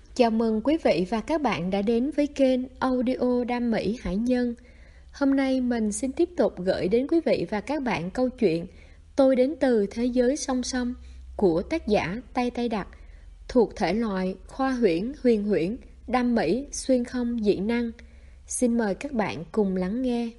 Chào mừng quý vị và các bạn đã đến với kênh Audio Đam Mỹ Hải Nhân. Hôm nay mình xin tiếp tục gửi đến quý vị và các bạn câu chuyện Tôi đến từ thế giới song song của tác giả Tây Tây Đặc, thuộc thể loại khoa huyễn, huyền huyễn, đam mỹ, xuyên không dị năng. Xin mời các bạn cùng lắng nghe.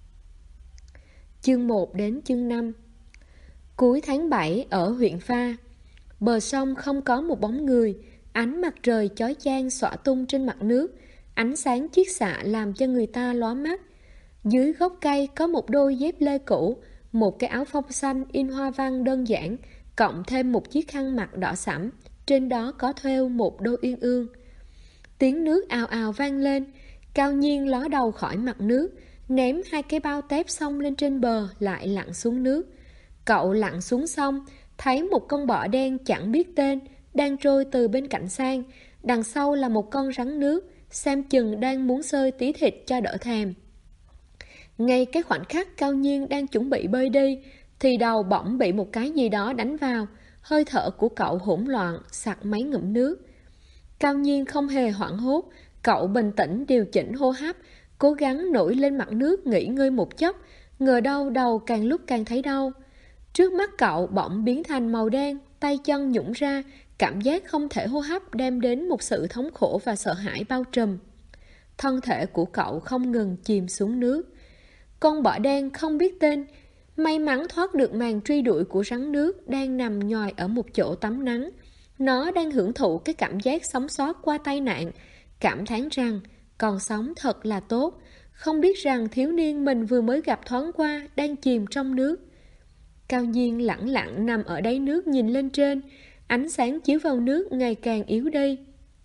Chương 1 đến chương 5. Cuối tháng 7 ở huyện Pha, bờ sông không có một bóng người. Ánh mặt trời chói chang xõa tung trên mặt nước, ánh sáng chiết xạ làm cho người ta lóa mắt. Dưới gốc cây có một đôi dép lê cũ, một cái áo phông xanh in hoa văn đơn giản, cộng thêm một chiếc khăn mặt đỏ sẫm, trên đó có thêu một đôi uyên ương. Tiếng nước ào ào vang lên, Cao Nhiên ló đầu khỏi mặt nước, ném hai cái bao tép xông lên trên bờ, lại lặn xuống nước. Cậu lặn xuống sông, thấy một con bọ đen chẳng biết tên đang trôi từ bên cạnh sang, đằng sau là một con rắn nước, xem chừng đang muốn xơi tí thịt cho đỡ thèm. Ngay cái khoảnh khắc Cao Nhiên đang chuẩn bị bơi đi, thì đầu bỗng bị một cái gì đó đánh vào, hơi thở của cậu hỗn loạn, sặc mấy ngụm nước. Cao Nhiên không hề hoảng hốt, cậu bình tĩnh điều chỉnh hô hấp, cố gắng nổi lên mặt nước nghỉ ngơi một chốc, ngờ đâu đầu càng lúc càng thấy đau. Trước mắt cậu bỗng biến thành màu đen, tay chân nhũn ra, cảm giác không thể hô hấp đem đến một sự thống khổ và sợ hãi bao trùm. Thân thể của cậu không ngừng chìm xuống nước. Con bọ đen không biết tên, may mắn thoát được màn truy đuổi của rắn nước đang nằm nhòi ở một chỗ tắm nắng. Nó đang hưởng thụ cái cảm giác sống sót qua tai nạn, cảm thán rằng còn sống thật là tốt, không biết rằng thiếu niên mình vừa mới gặp thoáng qua đang chìm trong nước. Cao Nhiên lẳng lặng nằm ở đáy nước nhìn lên trên, ánh sáng chiếu vào nước ngày càng yếu đi.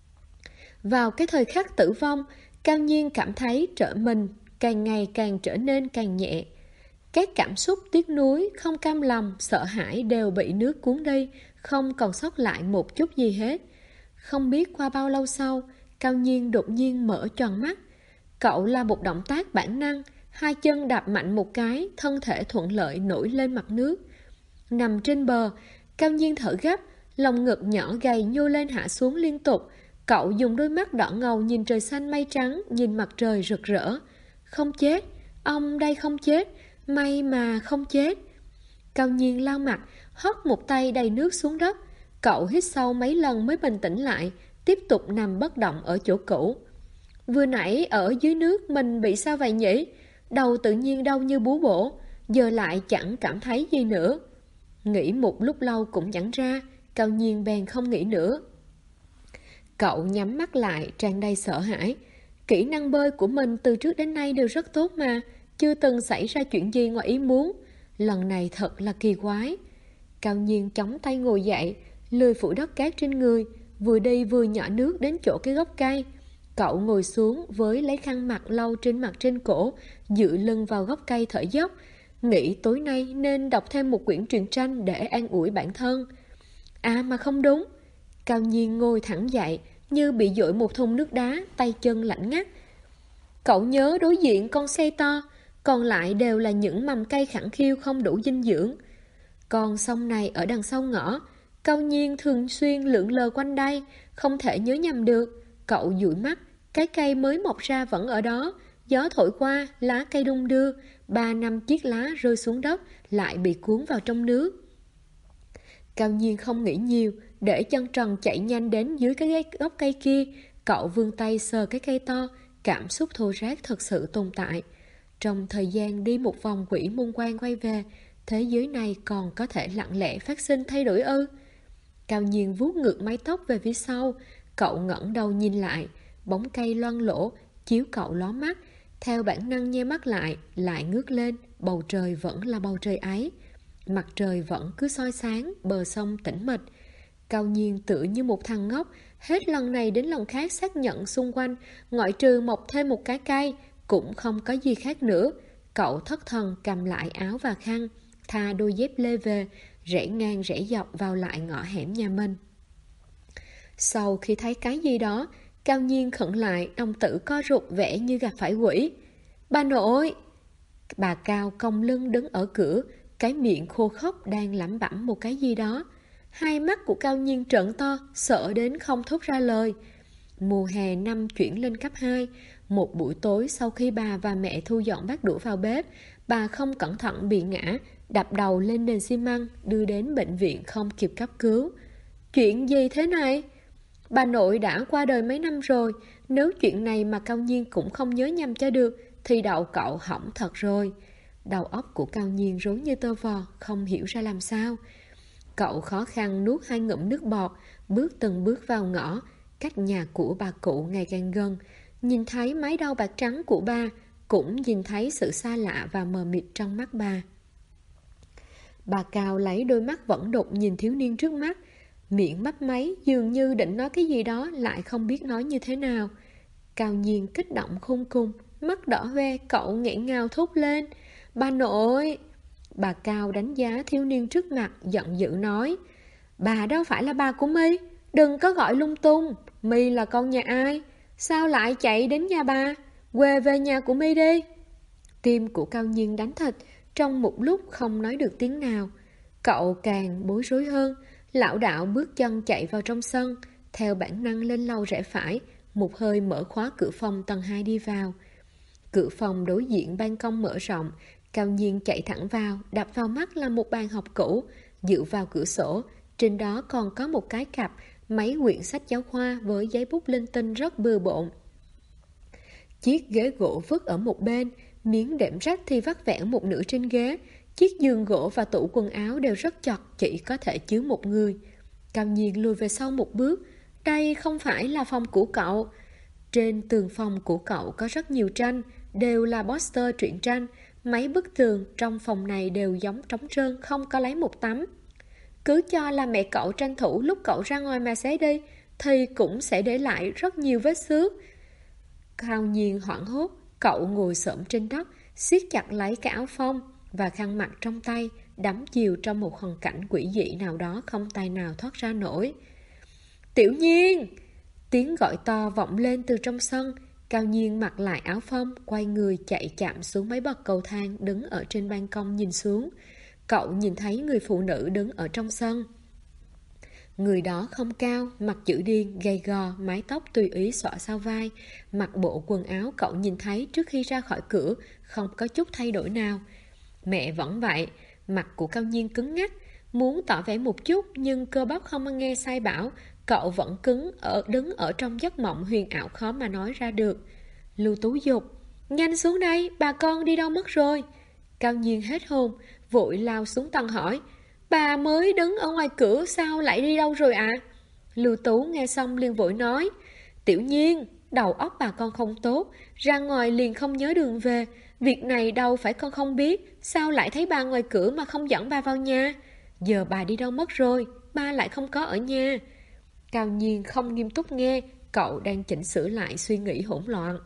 Vào cái thời khắc tử vong, Cao Nhiên cảm thấy mình càng ngày càng trở nên càng nhẹ. Các cảm xúc tiếc nuối, không cam lòng, sợ hãi đều bị nước cuốn đi, không còn sót lại một chút gì hết. Không biết qua bao lâu sau, Cao Nhiên đột nhiên mở tròn mắt. Cậu là một động tác bản năng, hai chân đạp mạnh một cái, thân thể thuận lợi nổi lên mặt nước. Nằm trên bờ, Cao Nhiên thở gấp, lòng ngực nhỏ gầy nhô lên hạ xuống liên tục. Cậu dùng đôi mắt đỏ ngầu nhìn trời xanh mây trắng, nhìn mặt trời rực rỡ. Không chết, ông đây không chết, may mà không chết. Cao Nhiên lau mặt, hất một tay đầy nước xuống đất. Cậu hít sâu mấy lần mới bình tĩnh lại, tiếp tục nằm bất động ở chỗ cũ. Vừa nãy ở dưới nước mình bị sao vậy nhỉ? Đầu tự nhiên đau như búa bổ, giờ lại chẳng cảm thấy gì nữa. Nghĩ một lúc lâu cũng chẳng ra, Cao Nhiên bèn không nghĩ nữa. Cậu nhắm mắt lại tràn đầy sợ hãi. Kỹ năng bơi của mình từ trước đến nay đều rất tốt mà, chưa từng xảy ra chuyện gì ngoài ý muốn. Lần này thật là kỳ quái. Cao Nhiên chống tay ngồi dậy, lười phủ đất cát trên người, vừa đi vừa nhỏ nước đến chỗ cái gốc cây. Cậu ngồi xuống với lấy khăn mặt lau trên mặt trên cổ, dựa lưng vào gốc cây thở dốc, nghĩ tối nay nên đọc thêm một quyển truyện tranh để an ủi bản thân. À mà không đúng. Cao Nhiên ngồi thẳng dậy, như bị dội một thùng nước đá, tay chân lạnh ngắt. Cậu nhớ đối diện con xe to, còn lại đều là những mầm cây khẳng khiu không đủ dinh dưỡng. Còn sông này ở đằng sau ngõ, Cao Nhiên thường xuyên lượn lờ quanh đây, không thể nhớ nhầm được. Cậu dụi mắt, cái cây mới mọc ra vẫn ở đó, gió thổi qua, lá cây đung đưa, 3-5 chiếc lá rơi xuống đất, lại bị cuốn vào trong nước. Cao Nhiên không nghĩ nhiều, để chân trần chạy nhanh đến dưới cái gốc cây kia. Cậu vươn tay sờ cái cây to, cảm xúc thô ráp thật sự tồn tại. Trong thời gian đi một vòng quỷ môn quan quay về, thế giới này còn có thể lặng lẽ phát sinh thay đổi ư? Cao Nhiên vuốt ngược mái tóc về phía sau, cậu ngẩng đầu nhìn lại, bóng cây loang lổ chiếu cậu ló mắt. Theo bản năng nhe mắt lại ngước lên, bầu trời vẫn là bầu trời ấy. Mặt trời vẫn cứ soi sáng, bờ sông tĩnh mịch. Cao Nhiên tựa như một thằng ngốc, hết lần này đến lần khác xác nhận xung quanh, ngoại trừ mọc thêm một cái cây, cũng không có gì khác nữa. Cậu thất thần cầm lại áo và khăn, tha đôi dép lê về, rẽ ngang rẽ dọc vào lại ngõ hẻm nhà mình. Sau khi thấy cái gì đó, Cao Nhiên khựng lại, đồng tử co rụt vẻ như gặp phải quỷ. Bà nội! Bà Cao cong lưng đứng ở cửa, cái miệng khô khốc đang lẩm bẩm một cái gì đó. Hai mắt của Cao Nhiên trợn to, sợ đến không thốt ra lời. Mùa hè năm chuyển lên cấp 2, một buổi tối sau khi bà và mẹ thu dọn bát đũa vào bếp, bà không cẩn thận bị ngã, đập đầu lên nền xi măng, đưa đến bệnh viện không kịp cấp cứu. Chuyện gì thế này? Bà nội đã qua đời mấy năm rồi, nếu chuyện này mà Cao Nhiên cũng không nhớ nhầm cho được, thì đầu cậu hỏng thật rồi. Đầu óc của Cao Nhiên rối như tơ vò, không hiểu ra làm sao. Cậu khó khăn nuốt 2 ngụm nước bọt, bước từng bước vào ngõ, cách nhà của bà cụ ngày càng gần. Nhìn thấy mái đầu bạc trắng của bà, cũng nhìn thấy sự xa lạ và mờ mịt trong mắt bà. Bà Cao lấy đôi mắt vẫn đục nhìn thiếu niên trước mắt, miệng mấp máy dường như định nói cái gì đó lại không biết nói như thế nào. Cao Nhiên kích động khôn cùng, mắt đỏ hoe, cậu nghẹn ngào thốt lên. Bà nội! Bà Cao đánh giá thiếu niên trước mặt, giận dữ nói. Bà đâu phải là bà của My, đừng có gọi lung tung. My là con nhà ai? Sao lại chạy đến nhà bà? Quê về nhà của My đi. Tim của Cao Nhiên đánh thịt, trong một lúc không nói được tiếng nào. Cậu càng bối rối hơn, lảo đảo bước chân chạy vào trong sân, theo bản năng lên lầu rẽ phải, một hơi mở khóa cửa phòng tầng 2 đi vào. Cửa phòng đối diện ban công mở rộng, Cao Nhiên chạy thẳng vào, đập vào mắt là một bàn học cũ, dựa vào cửa sổ, trên đó còn có một cái cặp, mấy quyển sách giáo khoa với giấy bút linh tinh rất bừa bộn. Chiếc ghế gỗ vứt ở một bên, miếng đệm rách thì vắt vẻn một nửa trên ghế, chiếc giường gỗ và tủ quần áo đều rất chật, chỉ có thể chứa một người. Cao Nhiên lùi về sau một bước, đây không phải là phòng của cậu. Trên tường phòng của cậu có rất nhiều tranh, đều là poster truyện tranh. Mấy bức tường trong phòng này đều giống trống trơn, không có lấy một tấm. Cứ cho là mẹ cậu tranh thủ lúc cậu ra ngoài mà xé đi, thì cũng sẽ để lại rất nhiều vết xước. Cao Nhiên hoảng hốt, cậu ngồi xổm trên đất, siết chặt lấy cái áo phông và khăn mặt trong tay, đắm chìm trong một hoàn cảnh quỷ dị nào đó không tài nào thoát ra nổi. Tiểu Nhiên! Tiếng gọi to vọng lên từ trong sân. Cao Nhiên mặc lại áo phông, quay người chạy chạm xuống mấy bậc cầu thang, đứng ở trên ban công nhìn xuống. Cậu nhìn thấy người phụ nữ đứng ở trong sân. Người đó không cao, mặt chữ điên, gầy gò, mái tóc tùy ý xõa sau vai. Mặc bộ quần áo cậu nhìn thấy trước khi ra khỏi cửa, không có chút thay đổi nào. Mẹ vẫn vậy, mặt của Cao Nhiên cứng ngắc, muốn tỏ vẻ một chút nhưng cơ bắp không nghe sai bảo. Cậu vẫn đứng ở trong giấc mộng huyền ảo khó mà nói ra được. Lưu Tú dục, nhanh xuống đây, bà con đi đâu mất rồi? Cao Nhiên hết hồn, vội lao xuống tầng hỏi, bà mới đứng ở ngoài cửa sao lại đi đâu rồi ạ? Lưu Tú nghe xong liền vội nói, Tiểu Nhiên, đầu óc bà con không tốt, ra ngoài liền không nhớ đường về. Việc này đâu phải con không biết, sao lại thấy bà ngoài cửa mà không dẫn bà vào nhà? Giờ bà đi đâu mất rồi, ba lại không có ở nhà. Cao Nhiên không nghiêm túc nghe, cậu đang chỉnh sửa lại suy nghĩ hỗn loạn.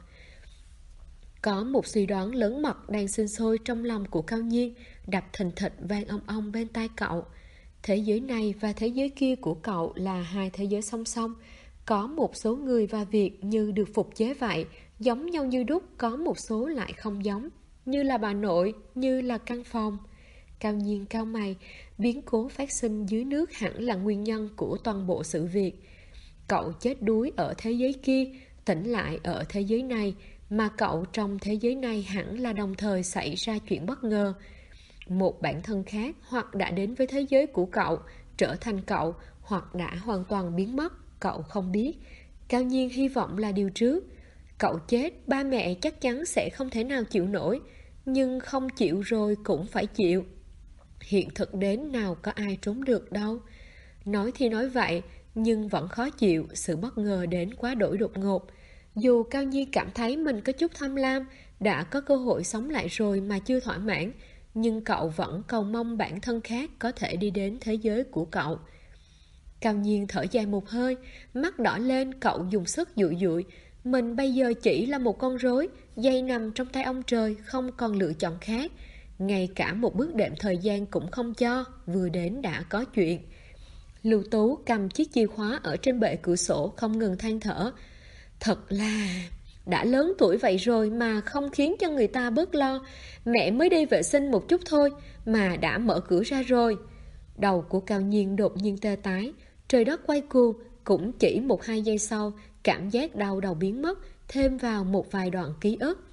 Có một suy đoán lớn mật đang sinh sôi trong lòng của Cao Nhiên, đập thình thịch vang ong ong bên tai cậu. Thế giới này và thế giới kia của cậu là hai thế giới song song. Có một số người và việc như được phục chế vậy, giống nhau như đúc, có một số lại không giống, như là bà nội, như là căn phòng. Cao Nhiên cau mày, biến cố phát sinh dưới nước hẳn là nguyên nhân của toàn bộ sự việc. Cậu chết đuối ở thế giới kia, tỉnh lại ở thế giới này, mà cậu trong thế giới này hẳn là đồng thời xảy ra chuyện bất ngờ. Một bản thân khác hoặc đã đến với thế giới của cậu, trở thành cậu, hoặc đã hoàn toàn biến mất, cậu không biết. Cao Nhiên hy vọng là điều trước. Cậu chết, ba mẹ chắc chắn sẽ không thể nào chịu nổi, nhưng không chịu rồi cũng phải chịu. Hiện thực đến nào có ai trốn được đâu. Nói thì nói vậy, nhưng vẫn khó chịu, sự bất ngờ đến quá đổi đột ngột. Dù Cao Nhi cảm thấy mình có chút tham lam, đã có cơ hội sống lại rồi mà chưa thỏa mãn, nhưng cậu vẫn cầu mong bản thân khác có thể đi đến thế giới của cậu. Cao Nhiên thở dài một hơi, mắt đỏ lên, cậu dùng sức dụi dụi. Mình bây giờ chỉ là một con rối, dây nằm trong tay ông trời, không còn lựa chọn khác. Ngay cả một bước đệm thời gian cũng không cho, vừa đến đã có chuyện. Lưu Tú cầm chiếc chìa khóa ở trên bệ cửa sổ không ngừng than thở. Thật là... đã lớn tuổi vậy rồi mà không khiến cho người ta bớt lo. Mẹ mới đi vệ sinh một chút thôi mà đã mở cửa ra rồi. Đầu của Cao Nhiên đột nhiên tê tái. Trời đất quay cuồng, cũng chỉ 1-2 giây sau, cảm giác đau đầu biến mất, thêm vào một vài đoạn ký ức.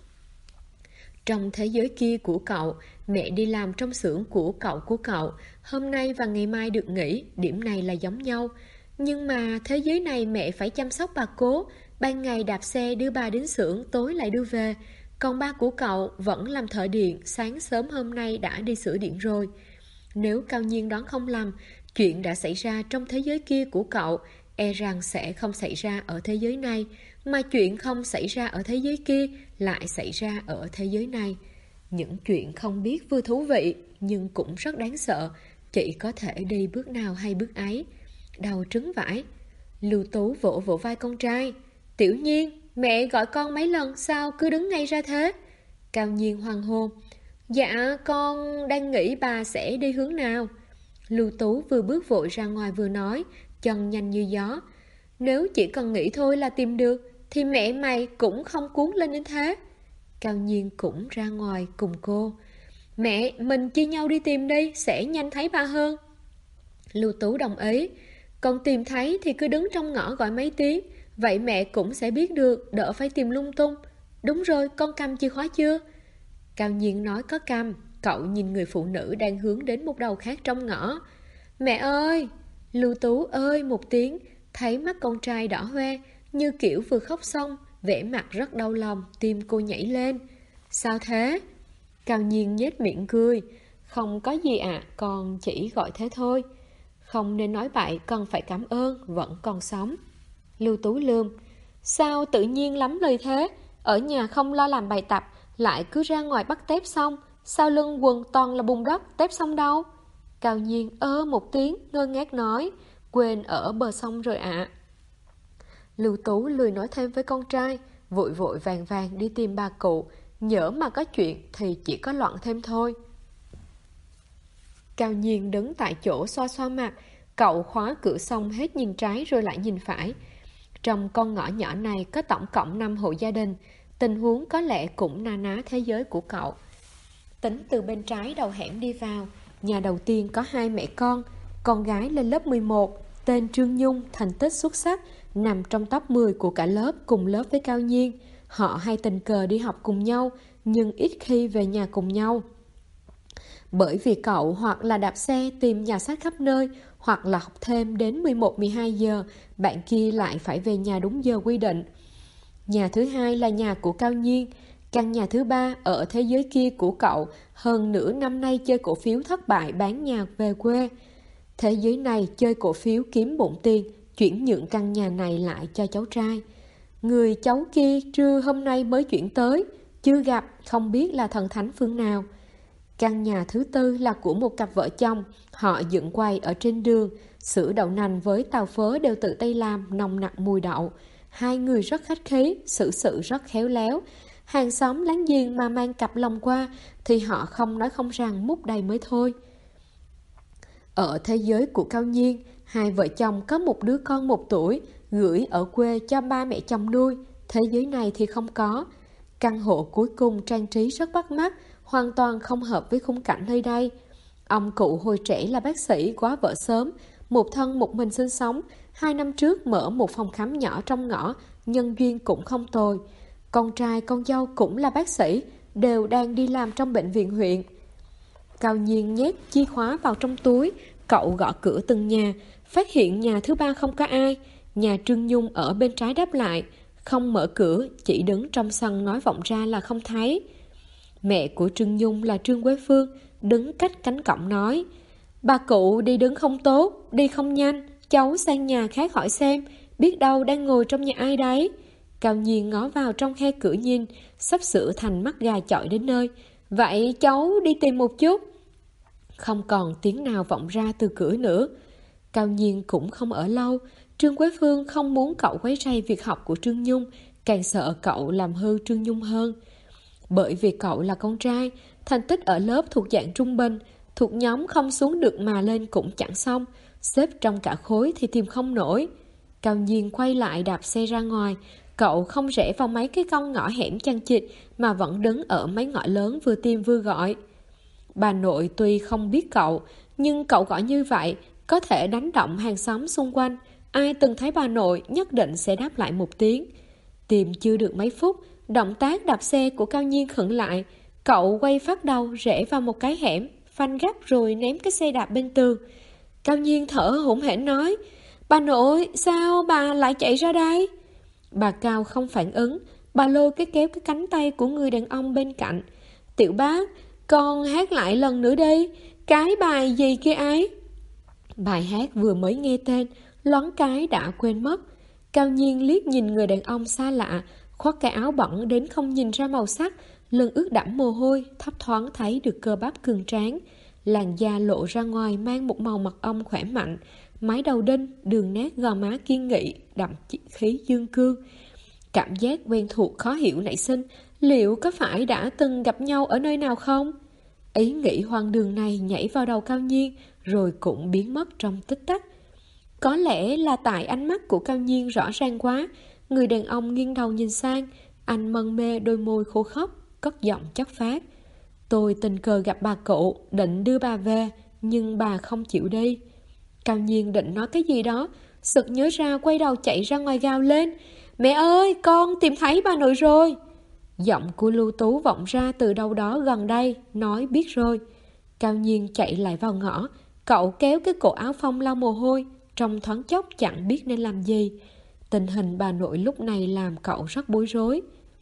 Trong thế giới kia của cậu, mẹ đi làm trong xưởng của cậu, hôm nay và ngày mai được nghỉ, điểm này là giống nhau. Nhưng mà thế giới này mẹ phải chăm sóc bà cố, ban ngày đạp xe đưa bà đến xưởng, tối lại đưa về. Còn ba của cậu vẫn làm thợ điện, sáng sớm hôm nay đã đi sửa điện rồi. Nếu Cao Nhiên đoán không lầm, chuyện đã xảy ra trong thế giới kia của cậu, e rằng sẽ không xảy ra ở thế giới này, mà chuyện không xảy ra ở thế giới kia lại xảy ra ở thế giới này. Những chuyện không biết vừa thú vị, nhưng cũng rất đáng sợ, chỉ có thể đi bước nào hay bước ấy. Đầu trứng vãi. Lưu Tú vỗ vỗ vai con trai. Tiểu Nhiên, mẹ gọi con mấy lần, sao cứ đứng ngay ra thế? Cao Nhiên hoang hô. Dạ, con đang nghĩ bà sẽ đi hướng nào? Lưu Tú vừa bước vội ra ngoài vừa nói, chân nhanh như gió. Nếu chỉ cần nghĩ thôi là tìm được, thì mẹ mày cũng không cuốn lên đến thế. Cao Nhiên cũng ra ngoài cùng cô. Mẹ, mình chia nhau đi tìm đi, sẽ nhanh thấy ba hơn. Lưu Tú đồng ý. Còn tìm thấy thì cứ đứng trong ngõ gọi mấy tiếng, vậy mẹ cũng sẽ biết được, đỡ phải tìm lung tung. Đúng rồi, con cầm chìa khóa chưa? Cao Nhiên nói có cầm. Cậu nhìn người phụ nữ đang hướng đến một đầu khác trong ngõ. Mẹ ơi! Lưu Tú ơi một tiếng, thấy mắt con trai đỏ hoe, như kiểu vừa khóc xong, vẻ mặt rất đau lòng, tim cô nhảy lên. Sao thế? Cao Nhiên nhếch miệng cười. Không có gì ạ, con chỉ gọi thế thôi. Không nên nói vậy, con phải cảm ơn, vẫn còn sống. Lưu Tú lườm. Sao tự nhiên lắm lời thế? Ở nhà không lo làm bài tập, lại cứ ra ngoài bắt tép xong. Sao lưng quần toàn là bùn đất, tép xong đâu? Cao Nhiên một tiếng, ngơ ngác nói. Quên ở bờ sông rồi ạ. Lưu Tú lười nói thêm với con trai, vội vội vàng vàng đi tìm bà cụ. Nhỡ mà có chuyện thì chỉ có loạn thêm thôi. Cao Nhiên đứng tại chỗ xoa xoa mặt. Cậu khóa cửa xong hết nhìn trái rồi lại nhìn phải. Trong con ngõ nhỏ này có tổng cộng 5 hộ gia đình. Tình huống có lẽ cũng na ná thế giới của cậu. Tính từ bên trái đầu hẻm đi vào, nhà đầu tiên có 2 mẹ con gái lên lớp 11, tên Trương Nhung, thành tích xuất sắc, nằm trong top 10 của cả lớp, cùng lớp với Cao Nhiên. Họ hay tình cờ đi học cùng nhau, nhưng ít khi về nhà cùng nhau. Bởi vì cậu hoặc là đạp xe tìm nhà sách khắp nơi, hoặc là học thêm đến 11-12 giờ, bạn kia lại phải về nhà đúng giờ quy định. Nhà thứ hai là nhà của Cao Nhiên. Căn nhà thứ ba ở thế giới kia của cậu, hơn nửa năm nay chơi cổ phiếu thất bại bán nhà về quê. Thế giới này chơi cổ phiếu kiếm bộn tiền, chuyển nhượng căn nhà này lại cho cháu trai. Người cháu kia trưa hôm nay mới chuyển tới, chưa gặp, không biết là thần thánh phương nào. Căn nhà thứ tư là của một cặp vợ chồng, họ dựng quầy ở trên đường, sữa đậu nành với tàu phớ đều tự tay làm, nồng nặc mùi đậu. Hai người rất khách khí, xử sự rất khéo léo. Hàng xóm láng giềng mà mang cặp lòng qua thì họ không nói không rằng múc đầy mới thôi. Ở thế giới của Cao Nhiên, hai vợ chồng có một đứa con 1 tuổi, gửi ở quê cho ba mẹ chồng nuôi. Thế giới này thì không có. Căn hộ cuối cùng trang trí rất bắt mắt, hoàn toàn không hợp với khung cảnh nơi đây. Ông cụ hồi trẻ là bác sĩ, quá vợ sớm, một thân một mình sinh sống. 2 năm trước mở một phòng khám nhỏ trong ngõ, nhân duyên cũng không tồi. Con trai con dâu cũng là bác sĩ, đều đang đi làm trong bệnh viện huyện. Cao Nhiên nhét chìa khóa vào trong túi, cậu gõ cửa từng nhà, phát hiện nhà thứ ba không có ai. Nhà Trương Nhung ở bên trái đáp lại, không mở cửa, chỉ đứng trong sân nói vọng ra là không thấy. Mẹ của Trương Nhung là Trương Quế Phương, đứng cách cánh cổng nói, bà cụ đi đứng không tốt, đi không nhanh, cháu sang nhà khác hỏi xem, biết đâu đang ngồi trong nhà ai đấy. Cao Nhiên ngó vào trong khe cửa nhìn, sắp sửa thành mắt gà chọi đến nơi. Vậy cháu đi tìm một chút. Không còn tiếng nào vọng ra từ cửa nữa. Cao Nhiên cũng không ở lâu. Trương Quế Phương không muốn cậu quấy rầy việc học của Trương Nhung, càng sợ cậu làm hư Trương Nhung hơn. Bởi vì cậu là con trai, thành tích ở lớp thuộc dạng trung bình, thuộc nhóm không xuống được mà lên cũng chẳng xong, xếp trong cả khối thì tìm không nổi. Cao Nhiên quay lại đạp xe ra ngoài. Cậu không rẽ vào mấy cái con ngõ hẻm chằng chịt mà vẫn đứng ở mấy ngõ lớn vừa tìm vừa gọi. Bà nội tuy không biết cậu, nhưng cậu gọi như vậy có thể đánh động hàng xóm xung quanh. ai từng thấy bà nội nhất định sẽ đáp lại một tiếng. Tìm chưa được mấy phút, động tác đạp xe của Cao Nhiên khựng lại. Cậu quay phát đầu rẽ vào một cái hẻm, phanh gấp rồi ném cái xe đạp bên tường. Cao Nhiên thở hổn hển nói, bà nội, sao bà lại chạy ra đây? Bà Cao không phản ứng, bà lôi kéo cái cánh tay của người đàn ông bên cạnh. Tiểu bác, con hát lại lần nữa đi, cái bài gì kia ấy? Bài hát vừa mới nghe tên, loáng cái đã quên mất. Cao Nhiên liếc nhìn người đàn ông xa lạ, khoác cái áo bẩn đến không nhìn ra màu sắc, lưng ướt đẫm mồ hôi, thấp thoáng thấy được cơ bắp cường tráng. Làn da lộ ra ngoài mang một màu mật ong khỏe mạnh, mái đầu đinh, đường nét gò má kiên nghị, đậm khí dương cương. Cảm giác quen thuộc khó hiểu nảy sinh, liệu có phải đã từng gặp nhau ở nơi nào không? Ý nghĩ hoang đường này nhảy vào đầu Cao Nhiên, rồi cũng biến mất trong tích tắc. Có lẽ là tại ánh mắt của Cao Nhiên rõ ràng quá. Người đàn ông nghiêng đầu nhìn sang, anh mân mê đôi môi khô khốc, cất giọng chất phác. Tôi tình cờ gặp bà cụ, định đưa bà về, nhưng bà không chịu đi. Cao Nhiên định nói cái gì đó, sực nhớ ra quay đầu chạy ra ngoài gào lên. Mẹ ơi, con tìm thấy bà nội rồi. Giọng của Lưu Tú vọng ra từ đâu đó gần đây, nói biết rồi. Cao Nhiên chạy lại vào ngõ, cậu kéo cái cổ áo phông lau mồ hôi, trong thoáng chốc chẳng biết nên làm gì. Tình hình bà nội lúc này làm cậu rất bối rối.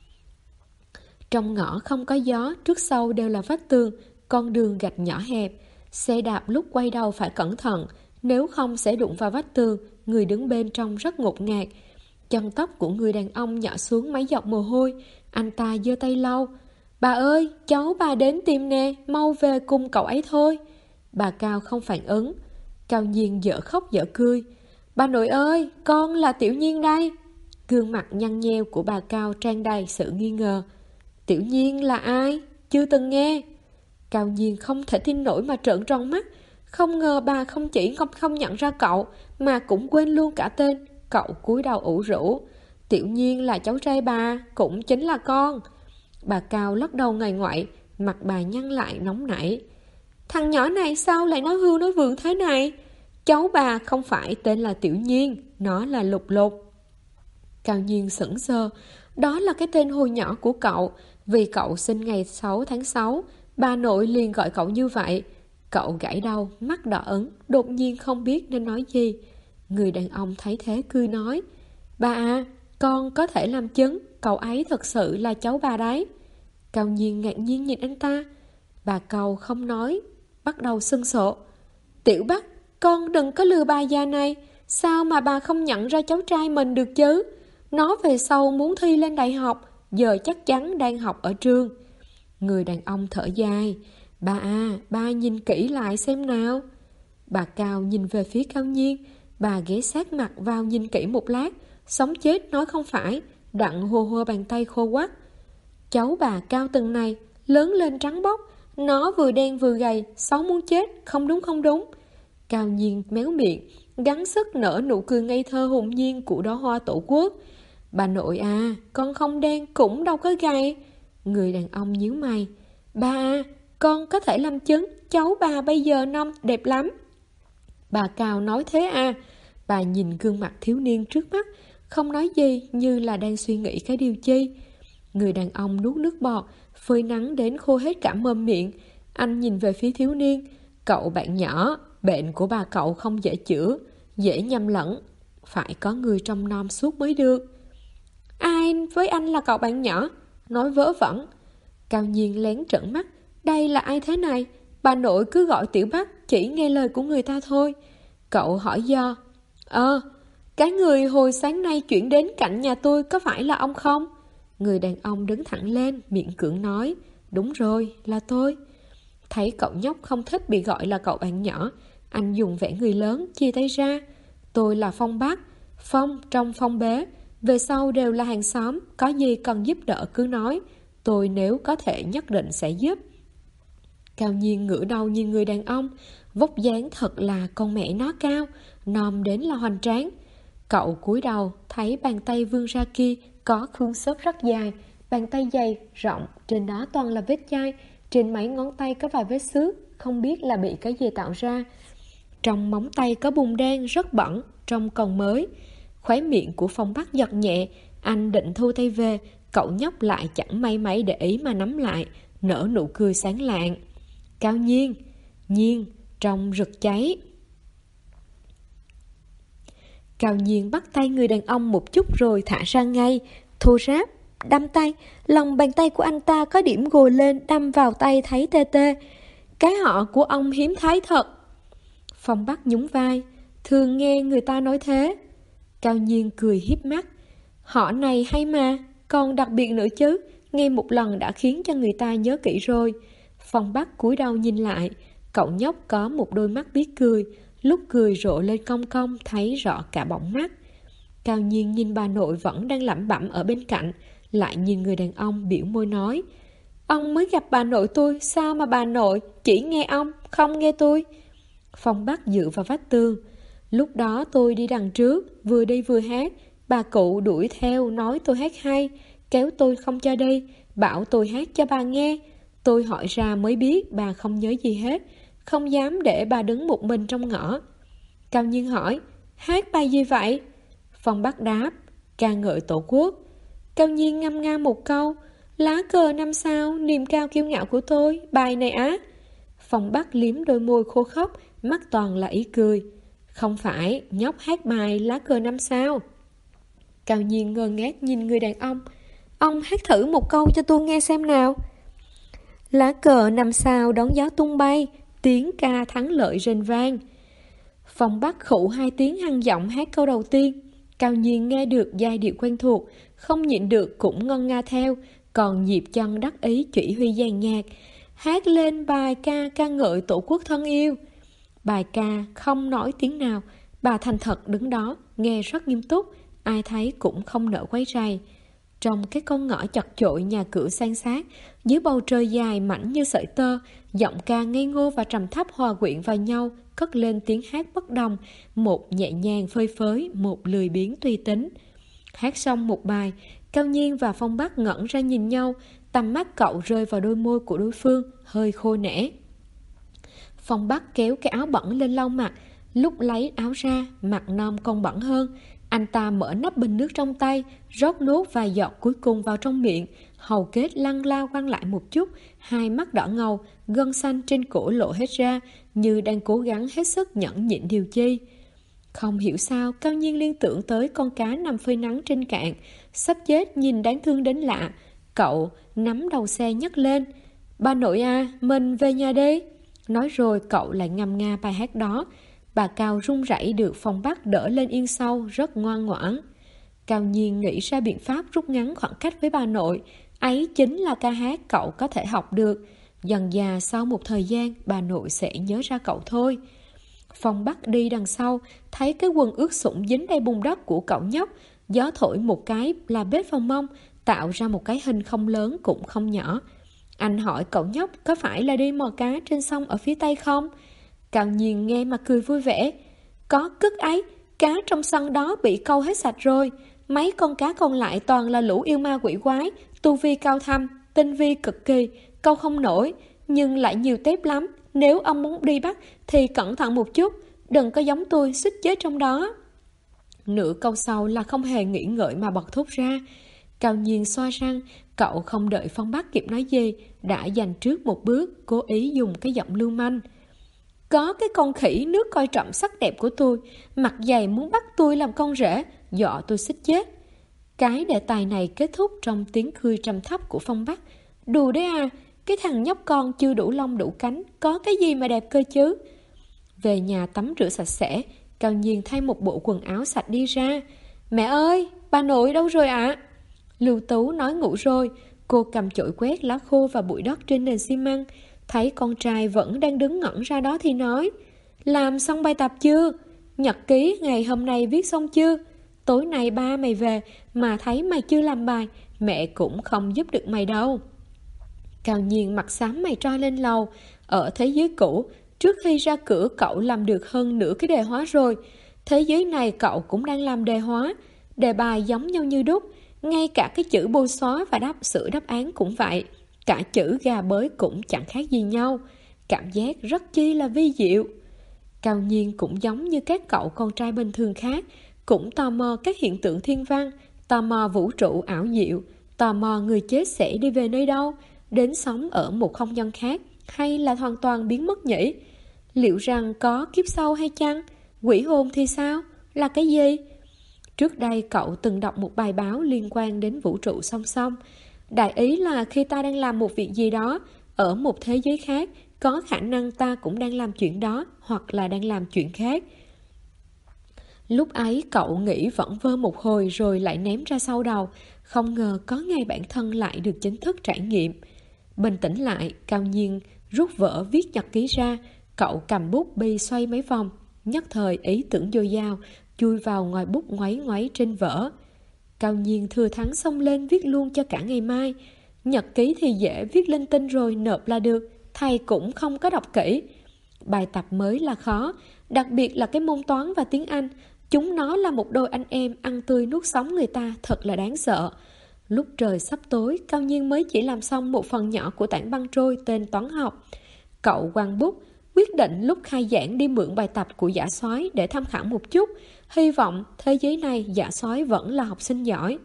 Trong ngõ không có gió, trước sau đều là vách tường, con đường gạch nhỏ hẹp. Xe đạp lúc quay đầu phải cẩn thận, nếu không sẽ đụng vào vách tường, người đứng bên trong rất ngột ngạt. Chân tóc của người đàn ông nhỏ xuống mấy giọt mồ hôi, anh ta giơ tay lau. Bà ơi, cháu bà đến tìm nè, mau về cùng cậu ấy thôi. Bà Cao không phản ứng. Cao Nhiên dở khóc dở cười. Bà nội ơi, con là Tiểu Nhiên đây. Gương mặt nhăn nheo của bà Cao tràn đầy sự nghi ngờ. Tiểu Nhiên là ai? Chưa từng nghe. Cao Nhiên không thể tin nổi mà trợn tròn mắt. Không ngờ bà không chỉ không nhận ra cậu, mà cũng quên luôn cả tên. Cậu cúi đầu ủ rũ. Tiểu Nhiên là cháu trai bà, cũng chính là con. Bà Cao lắc đầu ngài ngoại, mặt bà nhăn lại nóng nảy. Thằng nhỏ này sao lại nói hưu nói vượng thế này? Cháu bà không phải tên là Tiểu Nhiên, nó là Lục Lục. Cao Nhiên sững sờ. Đó là cái tên hồi nhỏ của cậu. Vì cậu sinh ngày 6 tháng 6, bà nội liền gọi cậu như vậy. Cậu gãi đầu, mắt đỏ ửng, đột nhiên không biết nên nói gì. Người đàn ông thấy thế cười nói. Bà à, con có thể làm chứng cậu ấy thật sự là cháu bà đấy. Cao Nhiên ngạc nhiên nhìn anh ta. Bà Cao không nói, bắt đầu sưng sộ. Tiểu Bắc, con đừng có lừa bà già này. Sao mà bà không nhận ra cháu trai mình được chứ? Nó về sau muốn thi lên đại học, giờ chắc chắn đang học ở trường. Người đàn ông thở dài. Bà à, bà nhìn kỹ lại xem nào. Bà Cao nhìn về phía Cao Nhiên. Bà ghé sát mặt vào nhìn kỹ một lát, sống chết nói không phải, đặng hô hô bàn tay khô quắt. Cháu bà Cao từng này, lớn lên trắng bóc, nó vừa đen vừa gầy, xấu muốn chết, không đúng không đúng. Cao Nhiên méo miệng, gắng sức nở nụ cười ngây thơ hồn nhiên của đóa hoa tổ quốc. Bà nội à, con không đen cũng đâu có gầy. Người đàn ông nhíu mày. Bà à, con có thể làm chứng cháu bà bây giờ non đẹp lắm. Bà Cao nói thế à? Bà nhìn gương mặt thiếu niên trước mắt, không nói gì, như là đang suy nghĩ cái điều chi. Người đàn ông nuốt nước bọt, phơi nắng đến khô hết cả mồm miệng. Anh nhìn về phía thiếu niên. Cậu bạn nhỏ, bệnh của bà cậu không dễ chữa, dễ nhầm lẫn, phải có người trông nom suốt mới được. Ai với anh là cậu bạn nhỏ? Nói vớ vẩn. Cao Nhiên lén trợn mắt. Đây là ai thế này? Bà nội cứ gọi Tiểu Bắc, chỉ nghe lời của người ta thôi. Cậu hỏi do. Cái người hồi sáng nay chuyển đến cạnh nhà tôi có phải là ông không? Người đàn ông đứng thẳng lên, miệng cưỡng nói. Đúng rồi, là tôi. Thấy cậu nhóc không thích bị gọi là cậu bạn nhỏ, anh dùng vẻ người lớn, chia tay ra. Tôi là Phong Bắc, Phong trong Phong Bế. Về sau đều là hàng xóm, có gì cần giúp đỡ cứ nói. Tôi nếu có thể nhất định sẽ giúp. Cao Nhiên ngửa đầu nhìn người đàn ông, vóc dáng thật là con mẹ nó cao, nòm đến là hoành tráng. Cậu cúi đầu, thấy bàn tay vươn ra kia có khương xốp rất dài, bàn tay dày, rộng, trên đó toàn là vết chai, trên mấy ngón tay có vài vết xước, không biết là bị cái gì tạo ra. Trong móng tay có bùn đen rất bẩn, trông còn mới. Khóe miệng của Phong Bắc giật nhẹ. Anh định thu tay về, cậu nhóc lại chẳng may mấy để ý mà nắm lại, nở nụ cười sáng lạng. Cao Nhiên, Nhiên, trông rực cháy. Cao Nhiên bắt tay người đàn ông một chút rồi thả ra ngay, thô ráp, đâm tay. Lòng bàn tay của anh ta có điểm gồ lên, đâm vào tay thấy tê tê. Cái họ của ông hiếm thấy thật. Phong Bắc nhún vai, thường nghe người ta nói thế. Cao Nhiên cười hiếp mắt. Họ này hay mà, còn đặc biệt nữa chứ, nghe một lần đã khiến cho người ta nhớ kỹ rồi. Phong Bắc cúi đầu nhìn lại, cậu nhóc có một đôi mắt biết cười, lúc cười rộ lên cong cong thấy rõ cả bọng mắt. Cao Nhiên nhìn bà nội vẫn đang lẩm bẩm ở bên cạnh, lại nhìn người đàn ông biểu môi nói. Ông mới gặp bà nội tôi, sao mà bà nội chỉ nghe ông, không nghe tôi? Phong Bắc dựa vào vách tường. Lúc đó tôi đi đằng trước, vừa đi vừa hát. Bà cụ đuổi theo nói tôi hát hay, kéo tôi không cho đi, bảo tôi hát cho bà nghe. Tôi hỏi ra mới biết bà không nhớ gì hết, không dám để bà đứng một mình trong ngõ. Cao Nhiên hỏi, hát bài gì vậy? Phong Bắc đáp, ca ngợi Tổ quốc. Cao Nhiên ngâm nga một câu, lá cờ 5 sao, niềm cao kiêu ngạo của tôi, bài này á. Phong Bắc liếm đôi môi khô khốc, mắt toàn là ý cười. Không phải, nhóc hát bài lá cờ 5 sao. Cao Nhiên ngơ ngác nhìn người đàn ông hát thử một câu cho tôi nghe xem nào. Lá cờ 5 sao đón gió tung bay, tiếng ca thắng lợi rền vang. Phong Bắc khụ 2 tiếng hăng giọng hát câu đầu tiên. Cao Nhiên nghe được giai điệu quen thuộc, không nhịn được cũng ngân nga theo, còn nhịp chân đắc ý chỉ huy dàn nhạc. Hát lên bài ca ca ngợi Tổ quốc thân yêu. Bài ca không nói tiếng nào, bà thành thật đứng đó, nghe rất nghiêm túc, ai thấy cũng không nỡ quấy rầy. Trong cái con ngõ chật chội nhà cửa san sát, dưới bầu trời dài mảnh như sợi tơ, giọng ca ngây ngô và trầm thấp hòa quyện vào nhau, cất lên tiếng hát bất đồng, một nhẹ nhàng phơi phới, một lười biếng tùy tính. Hát xong một bài, Cao Nhiên và Phong Bắc ngẩn ra nhìn nhau, tầm mắt cậu rơi vào đôi môi của đối phương, hơi khô nẻ. Phong Bắc kéo cái áo bẩn lên lau mặt, lúc lấy áo ra, mặt nôm còn bẩn hơn. Anh ta mở nắp bình nước trong tay, rót nốt vài giọt cuối cùng vào trong miệng, hầu kết lăn la quăng lại một chút, hai mắt đỏ ngầu, gân xanh trên cổ lộ hết ra, như đang cố gắng hết sức nhẫn nhịn điều chi. Không hiểu sao, Cao Nhiên liên tưởng tới con cá nằm phơi nắng trên cạn, sắp chết nhìn đáng thương đến lạ. Cậu nắm đầu xe nhấc lên. Bà nội à, mình về nhà đi. Nói rồi cậu lại ngâm nga bài hát đó. Bà Cao run rẩy được Phong Bắc đỡ lên yên sau, rất ngoan ngoãn. Cao Nhiên nghĩ ra biện pháp rút ngắn khoảng cách với bà nội. Ấy chính là ca hát cậu có thể học được. Dần dà sau một thời gian, bà nội sẽ nhớ ra cậu thôi. Phong Bắc đi đằng sau, thấy cái quần ướt sũng dính đầy bùn đất của cậu nhóc. Gió thổi một cái là bết vào mông, tạo ra một cái hình không lớn cũng không nhỏ. Anh hỏi cậu nhóc có phải là đi mò cá trên sông ở phía Tây không? Cao Nhiên nghe mà cười vui vẻ. Có cứt ấy, cá trong sân đó bị câu hết sạch rồi. Mấy con cá còn lại toàn là lũ yêu ma quỷ quái, tu vi cao thâm, tinh vi cực kỳ, câu không nổi, nhưng lại nhiều tép lắm. Nếu ông muốn đi bắt thì cẩn thận một chút, đừng có giống tôi suýt chết trong đó. Nửa câu sau là không hề nghĩ ngợi mà bật thốt ra. Cao Nhiên xoa răng, cậu không đợi Phong Bắc kịp nói gì, đã dành trước một bước, cố ý dùng cái giọng lưu manh. Có cái con khỉ nước coi trọng sắc đẹp của tôi, mặt dày muốn bắt tôi làm con rể, dọa tôi xích chết. Cái đề tài này kết thúc trong tiếng cười trầm thấp của Phong Bắc. Đùa đấy à, cái thằng nhóc con chưa đủ lông đủ cánh, có cái gì mà đẹp cơ chứ. Về nhà tắm rửa sạch sẽ, Cao Nhiên thay một bộ quần áo sạch đi ra. Mẹ ơi, bà nội đâu rồi ạ? Lưu Tú nói ngủ rồi. Cô cầm chổi quét lá khô và bụi đất trên nền xi măng. Thấy con trai vẫn đang đứng ngẩn ra đó thì nói. Làm xong bài tập chưa? Nhật ký ngày hôm nay viết xong chưa? Tối nay ba mày về mà thấy mày chưa làm bài, mẹ cũng không giúp được mày đâu. Cao Nhiên mặt xám mày trói lên lầu. Ở thế giới cũ, trước khi ra cửa cậu làm được hơn nửa cái đề hóa rồi. Thế giới này cậu cũng đang làm đề hóa. Đề bài giống nhau như đúc. Ngay cả cái chữ bôi xóa và sửa đáp án cũng vậy. Cả chữ gà bới cũng chẳng khác gì nhau. Cảm giác rất chi là vi diệu. Cao Nhiên cũng giống như các cậu con trai bình thường khác, cũng tò mò các hiện tượng thiên văn, tò mò vũ trụ ảo diệu, tò mò người chết sẽ đi về nơi đâu, đến sống ở một không gian khác, hay là hoàn toàn biến mất nhỉ? Liệu rằng có kiếp sau hay chăng? Quỷ hồn thì sao? Là cái gì? Trước đây cậu từng đọc một bài báo liên quan đến vũ trụ song song. Đại ý là khi ta đang làm một việc gì đó ở một thế giới khác, có khả năng ta cũng đang làm chuyện đó, hoặc là đang làm chuyện khác. Lúc ấy cậu nghĩ vẩn vơ một hồi rồi lại ném ra sau đầu, không ngờ có ngày bản thân lại được chính thức trải nghiệm. Bình tĩnh lại, Cao Nhiên rút vở viết nhật ký ra, cậu cầm bút bi xoay mấy vòng, nhất thời ý tưởng dồi dào, chui vào ngòi bút ngoáy ngoáy trên vở. Cao Nhiên thừa thắng xông lên viết luôn cho cả ngày mai. Nhật ký thì dễ, viết linh tinh rồi nộp là được, thầy cũng không có đọc kỹ. Bài tập mới là khó, đặc biệt là cái môn toán và tiếng Anh. Chúng nó là một đôi anh em ăn tươi nuốt sống người ta, thật là đáng sợ. Lúc trời sắp tối, Cao Nhiên mới chỉ làm xong một phần nhỏ của tảng băng trôi tên toán học. Cậu quăng bút, quyết định lúc khai giảng đi mượn bài tập của Giả Soái để tham khảo một chút. Hy vọng thế giới này Giả Soái vẫn là học sinh giỏi.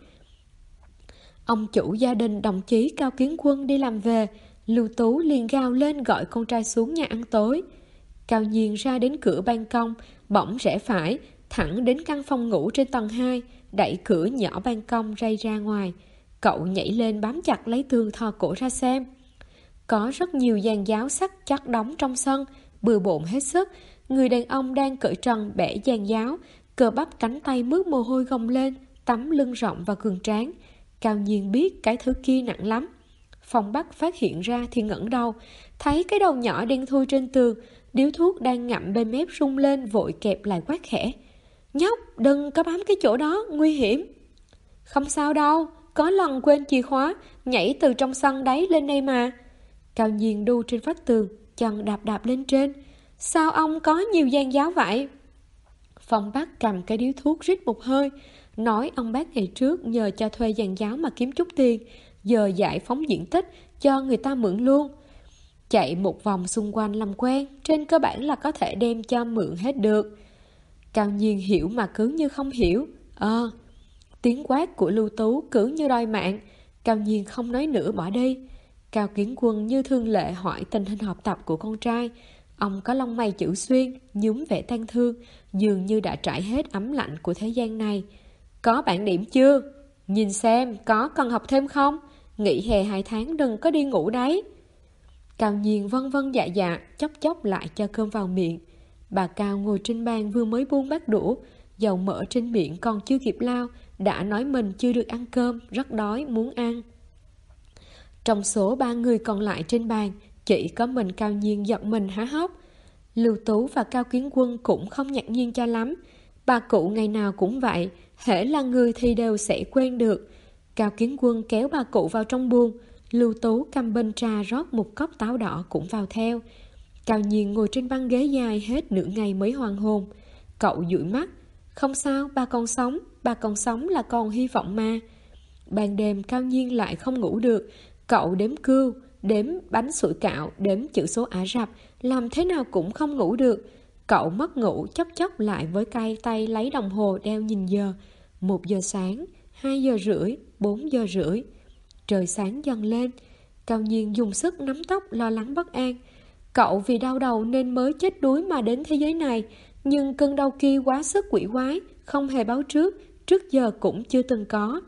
Ông chủ gia đình đồng chí Cao Kiến Quân đi làm về, Lưu Tú liền gào lên gọi con trai xuống nhà ăn tối. Cao Nhiên ra đến cửa ban công, bỗng rẽ phải, thẳng đến căn phòng ngủ trên tầng 2, đẩy cửa nhỏ ban công ray ra ngoài. Cậu nhảy lên bám chặt lấy tường thò cổ ra xem. Có rất nhiều giàn giáo sắt chắc đóng trong sân, bừa bộn hết sức. Người đàn ông đang cởi trần bẻ giàn giáo, cơ bắp cánh tay mướt mồ hôi gồng lên, tấm lưng rộng và cường tráng. Cao Nhiên biết cái thứ kia nặng lắm. Phong Bắc phát hiện ra thì ngẩng đầu, thấy cái đầu nhỏ đen thui trên tường, điếu thuốc đang ngậm bên mép rung lên, vội kẹp lại quát khẽ. Nhóc, đừng có bám cái chỗ đó, nguy hiểm. Không sao đâu, có lần quên chìa khóa, nhảy từ trong sân đáy lên đây mà. Cao Nhiên đu trên vách tường, chân đạp đạp lên trên. Sao ông có nhiều giàn giáo vậy? Phong Bắc cầm cái điếu thuốc rít một hơi, nói ông bác ngày trước nhờ cho thuê giàn giáo mà kiếm chút tiền, giờ giải phóng diện tích cho người ta mượn luôn. Chạy một vòng xung quanh làm quen, trên cơ bản là có thể đem cho mượn hết được. Cao Nhiên hiểu mà cứ như không hiểu. Tiếng quát của Lưu Tú cứ như đòi mạng. Cao Nhiên không nói nữa bỏ đi. Cao Kiến Quân như thường lệ hỏi tình hình học tập của con trai. Ông có lông mày chữ xuyên, nhúm vẻ tang thương, dường như đã trải hết ấm lạnh của thế gian này. Có bảng điểm chưa? Nhìn xem có cần học thêm không? Nghỉ hè 2 tháng đừng có đi ngủ đấy. Cao Nhiên vân vân dạ dạ, chốc chốc lại cho cơm vào miệng. Bà Cao ngồi trên bàn vừa mới buông bát đũa, dầu mỡ trên miệng còn chưa kịp lao, đã nói mình chưa được ăn cơm, rất đói, muốn ăn. Trong số 3 người còn lại trên bàn, chỉ có mình Cao Nhiên giật mình há hốc. Lưu Tú và Cao Kiến Quân cũng không ngạc nhiên cho lắm. Bà cụ ngày nào cũng vậy, hễ là người thì đều sẽ quên được. Cao Kiến Quân kéo bà cụ vào trong buồng, Lưu Tú cầm bình trà rót một cốc táo đỏ cũng vào theo. Cao Nhiên ngồi trên băng ghế dài hết nửa ngày mới hoàn hồn. Cậu dụi mắt. Không sao, bà còn sống là còn hy vọng mà. Ban đêm Cao Nhiên lại không ngủ được. Cậu đếm cưu, đếm bánh sủi cạo, đếm chữ số Ả Rập, làm thế nào cũng không ngủ được. Cậu mất ngủ, chốc chốc lại với cay tay lấy đồng hồ đeo nhìn giờ. 1 giờ sáng, 2 giờ rưỡi, 4 giờ rưỡi. Trời sáng dần lên. Cao Nhiên dùng sức nắm tóc, lo lắng bất an. Cậu vì đau đầu nên mới chết đuối mà đến thế giới này, nhưng cơn đau kia quá sức quỷ quái, không hề báo trước giờ cũng chưa từng có.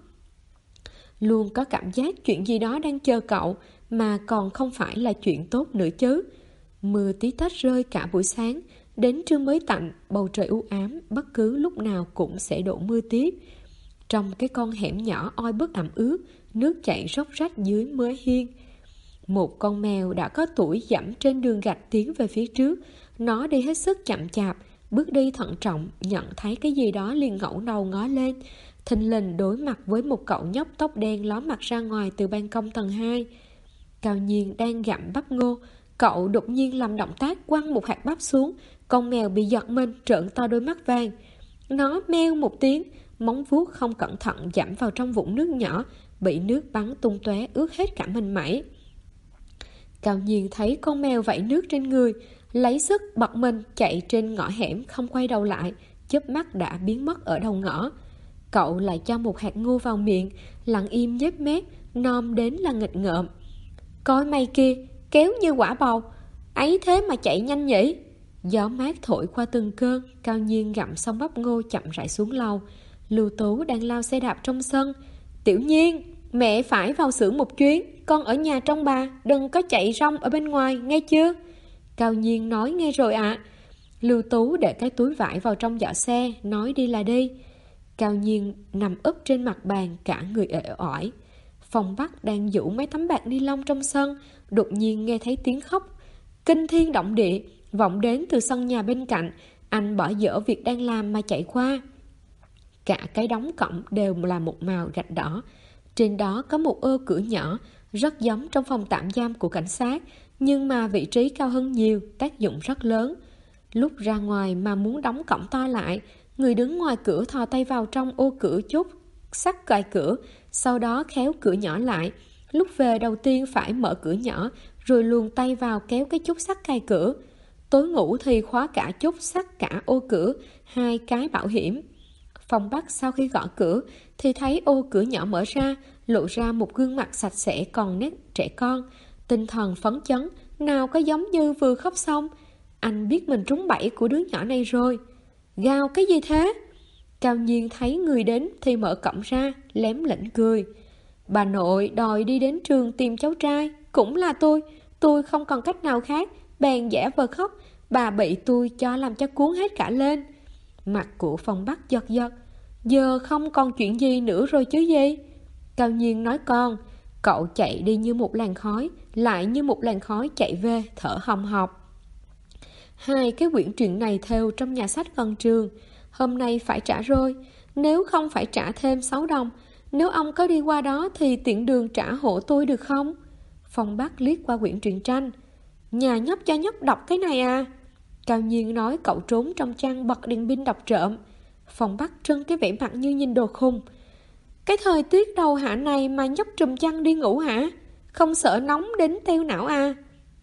Luôn có cảm giác chuyện gì đó đang chờ cậu, mà còn không phải là chuyện tốt nữa chứ. Mưa tí tách rơi cả buổi sáng, đến trưa mới tạnh, bầu trời u ám, bất cứ lúc nào cũng sẽ đổ mưa tiếp. Trong cái con hẻm nhỏ oi bức ẩm ướt, nước chảy róc rách dưới mớ hiên. Một con mèo đã có tuổi dẫm trên đường gạch tiến về phía trước. Nó đi hết sức chậm chạp, bước đi thận trọng, nhận thấy cái gì đó liền ngẩng đầu ngó lên. Thình lình đối mặt với một cậu nhóc tóc đen ló mặt ra ngoài từ ban công tầng 2. Cao Nhiên đang gặm bắp ngô, cậu đột nhiên làm động tác quăng một hạt bắp xuống. Con mèo bị giật mình, trợn to đôi mắt vàng. Nó meo một tiếng, móng vuốt không cẩn thận dẫm vào trong vũng nước nhỏ, bị nước bắn tung tóe ướt hết cả mình mẩy. Cao Nhiên thấy con mèo vẫy nước trên người, lấy sức bật mình chạy trên ngõ hẻm, không quay đầu lại, chớp mắt đã biến mất ở đầu ngõ. Cậu lại cho một hạt ngô vào miệng, lặng im nhếch mép, nom đến là nghịch ngợm. Coi mày kia, kéo như quả bầu, ấy thế mà chạy nhanh nhỉ. Gió mát thổi qua từng cơn, Cao Nhiên gặm xong bắp ngô chậm rãi xuống lầu. Lưu Tú đang lao xe đạp trong sân. Tiểu Nhiên, mẹ phải vào xưởng một chuyến, con ở nhà trông bà, đừng có chạy rong ở bên ngoài, nghe chưa? Cao Nhiên nói nghe rồi ạ. Lưu Tú để cái túi vải vào trong giỏ xe, nói đi là đi. Cao Nhiên nằm úp trên mặt bàn, cả người uể oải. Phong Bắc đang giũ mấy tấm bạc ni lông trong sân, đột nhiên nghe thấy tiếng khóc kinh thiên động địa vọng đến từ sân nhà bên cạnh. Anh bỏ dở việc đang làm mà chạy qua. Cả cái đống cổng đều là một màu gạch đỏ. Trên đó có một ô cửa nhỏ, rất giống trong phòng tạm giam của cảnh sát, nhưng mà vị trí cao hơn nhiều, tác dụng rất lớn. Lúc ra ngoài mà muốn đóng cổng to lại, người đứng ngoài cửa thò tay vào trong ô cửa chốt sắt cài cửa, sau đó khéo cửa nhỏ lại. Lúc về đầu tiên phải mở cửa nhỏ, rồi luồn tay vào kéo cái chốt sắt cài cửa. Tối ngủ thì khóa cả chốt sắt cả ô cửa, 2 cái bảo hiểm. Phong Bắc sau khi gõ cửa thì thấy ô cửa nhỏ mở ra, lộ ra một gương mặt sạch sẽ còn nét trẻ con. Tinh thần phấn chấn, nào có giống như vừa khóc xong. Anh biết mình trúng bẫy của đứa nhỏ này rồi. Gào cái gì thế? Cao Nhiên thấy người đến thì mở cổng ra, lém lỉnh cười. Bà nội đòi đi đến trường tìm cháu trai. Cũng là tôi không còn cách nào khác, bèn giả vờ khóc. Bà bị tôi cho làm cho cuốn hết cả lên. Mặt của Phong Bắc giật giật. Giờ không còn chuyện gì nữa rồi chứ gì? Cao Nhiên nói con. Cậu chạy đi như một làn khói, lại như một làn khói chạy về, thở hồng hộc. 2 cái quyển truyện này thêu trong nhà sách gần trường. Hôm nay phải trả rồi, nếu không phải trả thêm 6 đồng. Nếu ông có đi qua đó thì tiện đường trả hộ tôi được không? Phong Bắc liếc qua quyển truyện tranh. Nhà nhóc cho nhóc đọc cái này à? Cao Nhiên nói cậu trốn trong chăn bật đèn pin đọc trộm. Phong Bắc trưng cái vẻ mặt như nhìn đồ khùng. Cái thời tiết đầu hạ này mà nhóc trùm chăn đi ngủ hả? Không sợ nóng đến teo não à?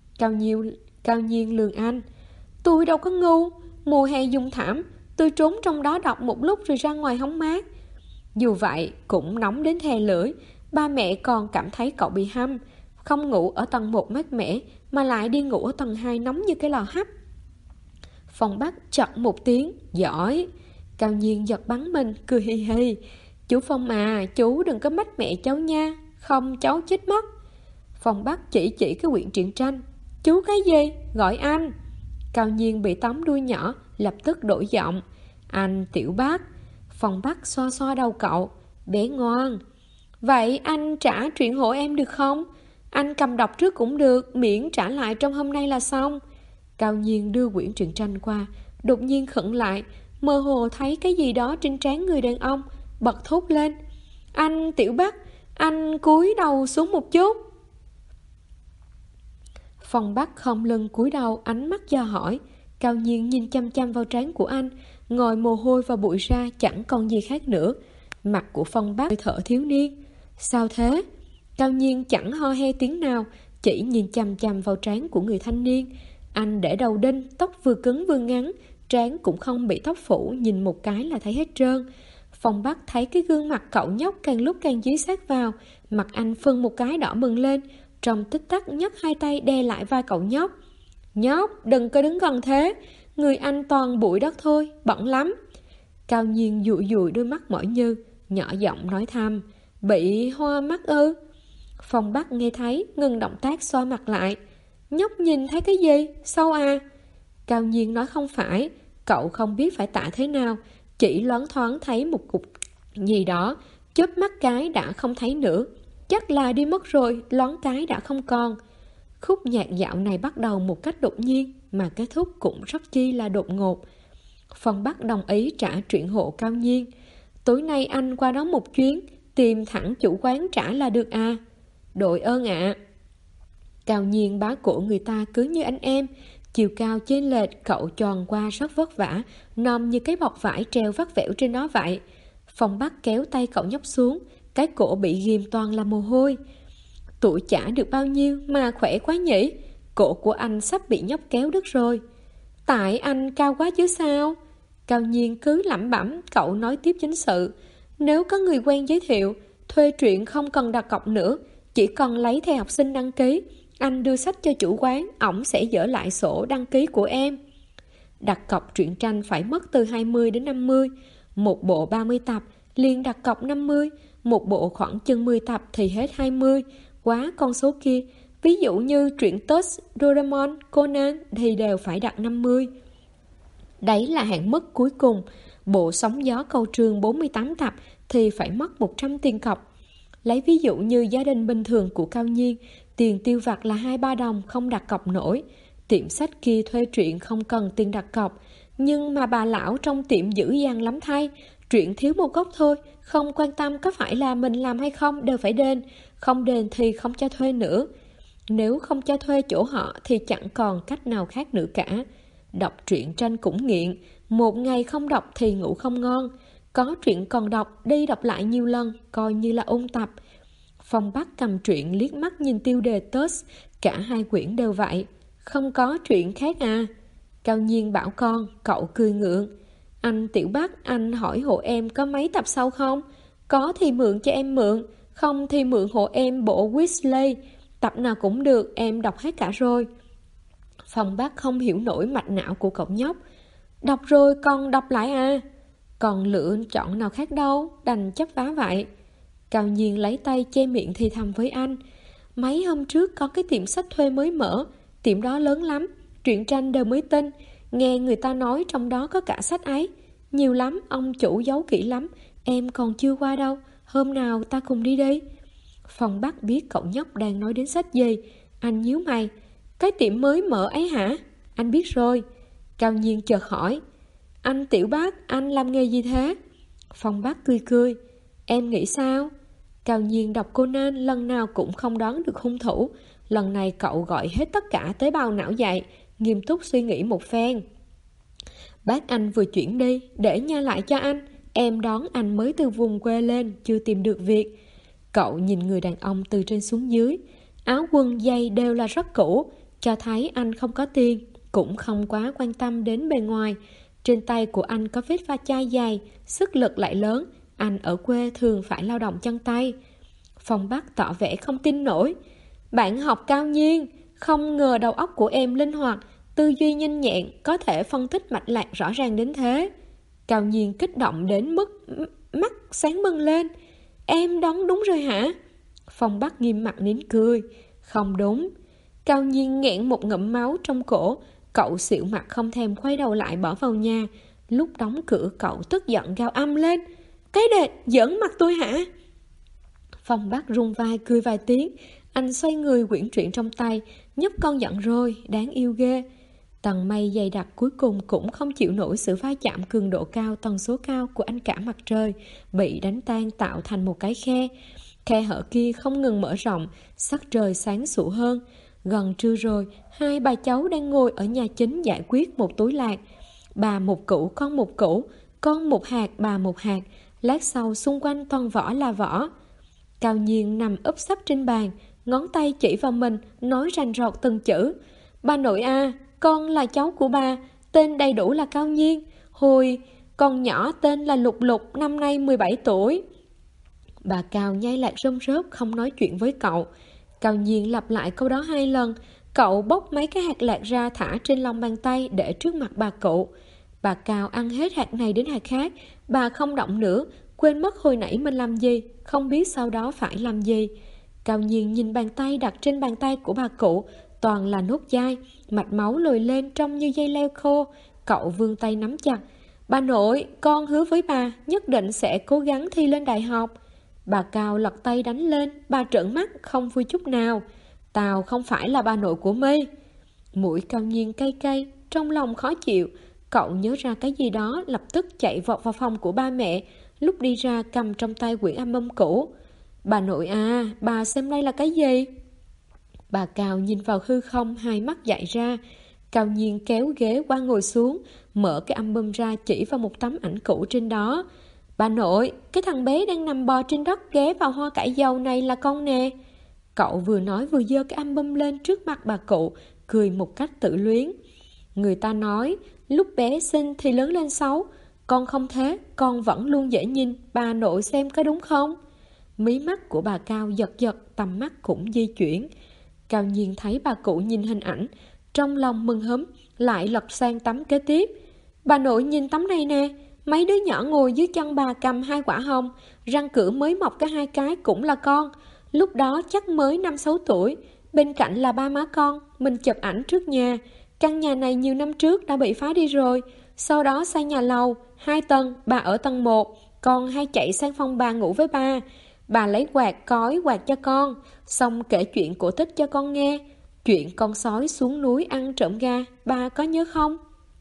Cao Nhiên lườm anh. Tôi đâu có ngu, mùa hè dùng thảm, tôi trốn trong đó đọc một lúc rồi ra ngoài hóng mát. Dù vậy cũng nóng đến thè lưỡi. Ba mẹ còn cảm thấy cậu bị hăm, không ngủ ở tầng 1 mát mẻ mà lại đi ngủ ở tầng 2 nóng như cái lò hấp. Phong Bắc chật một tiếng. Giỏi. Cao Nhiên giật bắn mình, cười hì hì. Chú Phong à, chú đừng có mách mẹ cháu nha, không cháu chết mất. Phong Bắc chỉ cái quyển truyện tranh. Chú cái gì? Gọi anh. Cao Nhiên bị tóm đuôi nhỏ, lập tức đổi giọng. Anh Tiểu Bác. Phong Bắc xoa xoa đầu cậu. Bé ngoan. Vậy anh trả truyện hộ em được không? Anh cầm đọc trước cũng được, miễn trả lại trong hôm nay là xong. Cao Nhiên đưa quyển truyện tranh qua, đột nhiên khựng lại, mơ hồ thấy cái gì đó trên trán người đàn ông, bật thốt lên. Anh Tiểu Bắc, anh cúi đầu xuống một chút. Phong Bắc không lưng cúi đầu, ánh mắt dò hỏi. Cao Nhiên nhìn chăm chăm vào trán của anh, ngồi mồ hôi và bụi ra chẳng còn gì khác nữa. Mặt của Phong Bắc thở thiếu niên. Sao thế? Cao Nhiên chẳng ho he tiếng nào, chỉ nhìn chăm chăm vào trán của người thanh niên. Anh để đầu đinh, tóc vừa cứng vừa ngắn, trán cũng không bị tóc phủ, nhìn một cái là thấy hết trơn. Phong Bắc thấy cái gương mặt cậu nhóc càng lúc càng dí sát vào, mặt anh phừng một cái đỏ bừng lên. Trong tích tắc nhấc 2 tay đè lại vai cậu nhóc. Nhóc, đừng có đứng gần thế, người anh toàn bụi đất thôi, bẩn lắm. Cao Nhiên dụi dụi đôi mắt mỏi như, nhỏ giọng nói thầm. Bị hoa mắt ư? Phong Bắc nghe thấy, ngừng động tác xoa mặt lại. Nhóc nhìn thấy cái gì? Sâu à? Cao Nhiên nói không phải. Cậu không biết phải tả thế nào, chỉ loáng thoáng thấy một cục gì đó, chớp mắt cái đã không thấy nữa. Chắc là đi mất rồi, loáng cái đã không còn. Khúc nhạc dạo này bắt đầu một cách đột nhiên, mà kết thúc cũng rất chi là đột ngột. Phong Bắc đồng ý trả truyện hộ Cao Nhiên. Tối nay anh qua đó một chuyến, tìm thẳng chủ quán trả là được à? Đội ơn ạ. Cao Nhiên bá cổ người ta cứ như anh em, chiều cao chênh lệch, cậu tròn qua rất vất vả, nòm như cái bọc vải treo vắt vẻo trên đó vậy. Phong Bắc kéo tay cậu nhóc xuống, cái cổ bị ghim toàn là mồ hôi. Tuổi chả được bao nhiêu mà khỏe quá nhỉ? Cổ của anh sắp bị nhóc kéo đứt rồi. Tại anh cao quá chứ sao? Cao Nhiên cứ lẩm bẩm. Cậu nói tiếp chính sự. Nếu có người quen giới thiệu, thuê truyện không cần đặt cọc nữa, chỉ cần lấy thẻ học sinh đăng ký. Anh đưa sách cho chủ quán, ổng sẽ dỡ lại sổ đăng ký của em. Đặt cọc truyện tranh phải mất từ 20 đến 50. Một bộ 30 tập liền đặt cọc 50. Một bộ khoảng chừng 10 tập thì hết 20. Quá con số kia. Ví dụ như truyện Touch, Doraemon, Conan thì đều phải đặt 50. Đấy là hạn mức cuối cùng. Bộ Sóng Gió Câu Trường 48 tập thì phải mất 100 tiền cọc. Lấy ví dụ như gia đình bình thường của Cao Nhiên, tiền tiêu vặt là 2-3 đồng không đặt cọc nổi. Tiệm sách kia thuê truyện không cần tiền đặt cọc. Nhưng mà bà lão trong tiệm dữ dằn lắm thay. Truyện thiếu một góc thôi, không quan tâm có phải là mình làm hay không đều phải đền. Không đền thì không cho thuê nữa. Nếu không cho thuê chỗ họ thì chẳng còn cách nào khác nữa cả. Đọc truyện tranh cũng nghiện. Một ngày không đọc thì ngủ không ngon. Có truyện còn đọc, đi đọc lại nhiều lần, coi như là ôn tập. Phong Bắc cầm truyện liếc mắt nhìn tiêu đề Touch. Cả hai quyển đều vậy. Không có truyện khác à? Cao Nhiên bảo con. Cậu cười ngượng. Anh Tiểu Bắc, anh hỏi hộ em có mấy tập sau không? Có thì mượn cho em mượn. Không thì mượn hộ em bộ Weasley. Tập nào cũng được, em đọc hết cả rồi. Phong Bắc không hiểu nổi mạch não của cậu nhóc. Đọc rồi còn đọc lại à? Còn lựa chọn nào khác đâu, đành chấp vá vậy. Cao Nhiên lấy tay che miệng thì thầm với anh. Mấy hôm trước có cái tiệm sách thuê mới mở. Tiệm đó lớn lắm, truyện tranh đều mới tin. Nghe người ta nói trong đó có cả sách ấy. Nhiều lắm, ông chủ giấu kỹ lắm. Em còn chưa qua đâu, hôm nào ta cùng đi đi. Phong Bắc biết cậu nhóc đang nói đến sách gì. Anh nhíu mày. Cái tiệm mới mở ấy hả? Anh biết rồi. Cao Nhiên chợt hỏi. Anh Tiểu Bắc, anh làm nghề gì thế? Phong Bắc cười cười. Em nghĩ sao? Cao Nhiên đọc Conan lần nào cũng không đoán được hung thủ. Lần này cậu gọi hết tất cả tế bào não dậy, nghiêm túc suy nghĩ một phen. Bác anh vừa chuyển đi, để nha lại cho anh. Em đón anh mới từ vùng quê lên, chưa tìm được việc. Cậu nhìn người đàn ông từ trên xuống dưới. Áo quần giày đều là rất cũ, cho thấy anh không có tiền, cũng không quá quan tâm đến bề ngoài. Trên tay của anh có vết va chai dày, sức lực lại lớn. Anh ở quê thường phải lao động chân tay. Phong Bắc tỏ vẻ không tin nổi. Bạn học Cao Nhiên, không ngờ đầu óc của em linh hoạt, tư duy nhanh nhẹn, có thể phân tích mạch lạc rõ ràng đến thế. Cao Nhiên kích động đến mức mắt sáng bừng lên. Em đoán đúng rồi hả? Phong Bắc nghiêm mặt nín cười. Không đúng. Cao Nhiên nghẹn một ngụm máu trong cổ. Cậu xịu mặt không thèm quay đầu lại bỏ vào nhà. Lúc đóng cửa cậu tức giận gào âm lên. Cái đệ, giỡn mặt tôi hả? Phong Bắc rung vai cười vài tiếng. Anh xoay người quyển truyện trong tay. Nhóc con giận rồi, đáng yêu ghê. Tầng mây dày đặc cuối cùng cũng không chịu nổi sự va chạm cường độ cao, tần số cao của ánh cả mặt trời, bị đánh tan tạo thành một cái khe. Khe hở kia không ngừng mở rộng, sắc trời sáng sủa hơn. Gần trưa rồi, hai bà cháu đang ngồi ở nhà chính giải quyết một túi lạc. Bà một củ, con một hạt, bà một hạt. Lát sau xung quanh toàn vỏ là vỏ. Cao Nhiên nằm úp sấp trên bàn, ngón tay chỉ vào mình, nói rành rọt từng chữ. Bà nội à, con là cháu của bà, tên đầy đủ là Cao Nhiên. Hồi con nhỏ tên là Lục Lục, năm nay 17 tuổi. Bà Cao nhai lạc rơm rớp không nói chuyện với cậu. Cao Nhiên lặp lại câu đó 2 lần. Cậu bốc mấy cái hạt lạc ra thả trên lòng bàn tay để trước mặt bà cụ. Bà Cao ăn hết hạt này đến hạt khác. Bà không động nữa, quên mất hồi nãy mình làm gì, không biết sau đó phải làm gì. Cao Nhiên nhìn bàn tay đặt trên bàn tay của bà cụ, toàn là nốt dai, mạch máu lồi lên trông như dây leo khô. Cậu vươn tay nắm chặt. Bà nội, con hứa với bà nhất định sẽ cố gắng thi lên đại học. Bà Cao lật tay đánh lên, bà trợn mắt không vui chút nào. Tao không phải là bà nội của My. Mũi Cao Nhiên cay cay, trong lòng khó chịu. Cậu nhớ ra cái gì đó, lập tức chạy vọt vào phòng của ba mẹ. Lúc đi ra cầm trong tay quyển album cũ. Bà nội à, bà xem đây là cái gì? Bà Cao nhìn vào hư không, hai mắt dại ra. Cao Nhiên kéo ghế qua ngồi xuống, mở cái album ra chỉ vào một tấm ảnh cũ trên đó. Bà nội, cái thằng bé đang nằm bò trên đất ghé vào hoa cải dầu này là con nè. Cậu vừa nói vừa giơ cái album lên trước mặt bà cụ, cười một cách tự luyến. Người ta nói, lúc bé xinh thì lớn lên xấu. Con không thế, con vẫn luôn dễ nhìn, bà nội xem có đúng không? Mí mắt của bà Cao giật giật, tầm mắt cũng di chuyển. Cao Nhiên thấy bà cụ nhìn hình ảnh, trong lòng mừng húm, lại lật sang tấm kế tiếp. Bà nội nhìn tấm này nè, mấy đứa nhỏ ngồi dưới chân bà cầm 2 quả hồng, răng cửa mới mọc có 2 cái cũng là con. Lúc đó chắc mới 5-6 tuổi, bên cạnh là ba má con, mình chụp ảnh trước nhà. Căn nhà này nhiều năm trước đã bị phá đi rồi, sau đó xây nhà lầu, 2 tầng, bà ở tầng 1, con hay chạy sang phòng bà ngủ với ba. Bà lấy quạt cói quạt cho con, xong kể chuyện cổ tích cho con nghe. Chuyện con sói xuống núi ăn trộm gà, bà có nhớ không?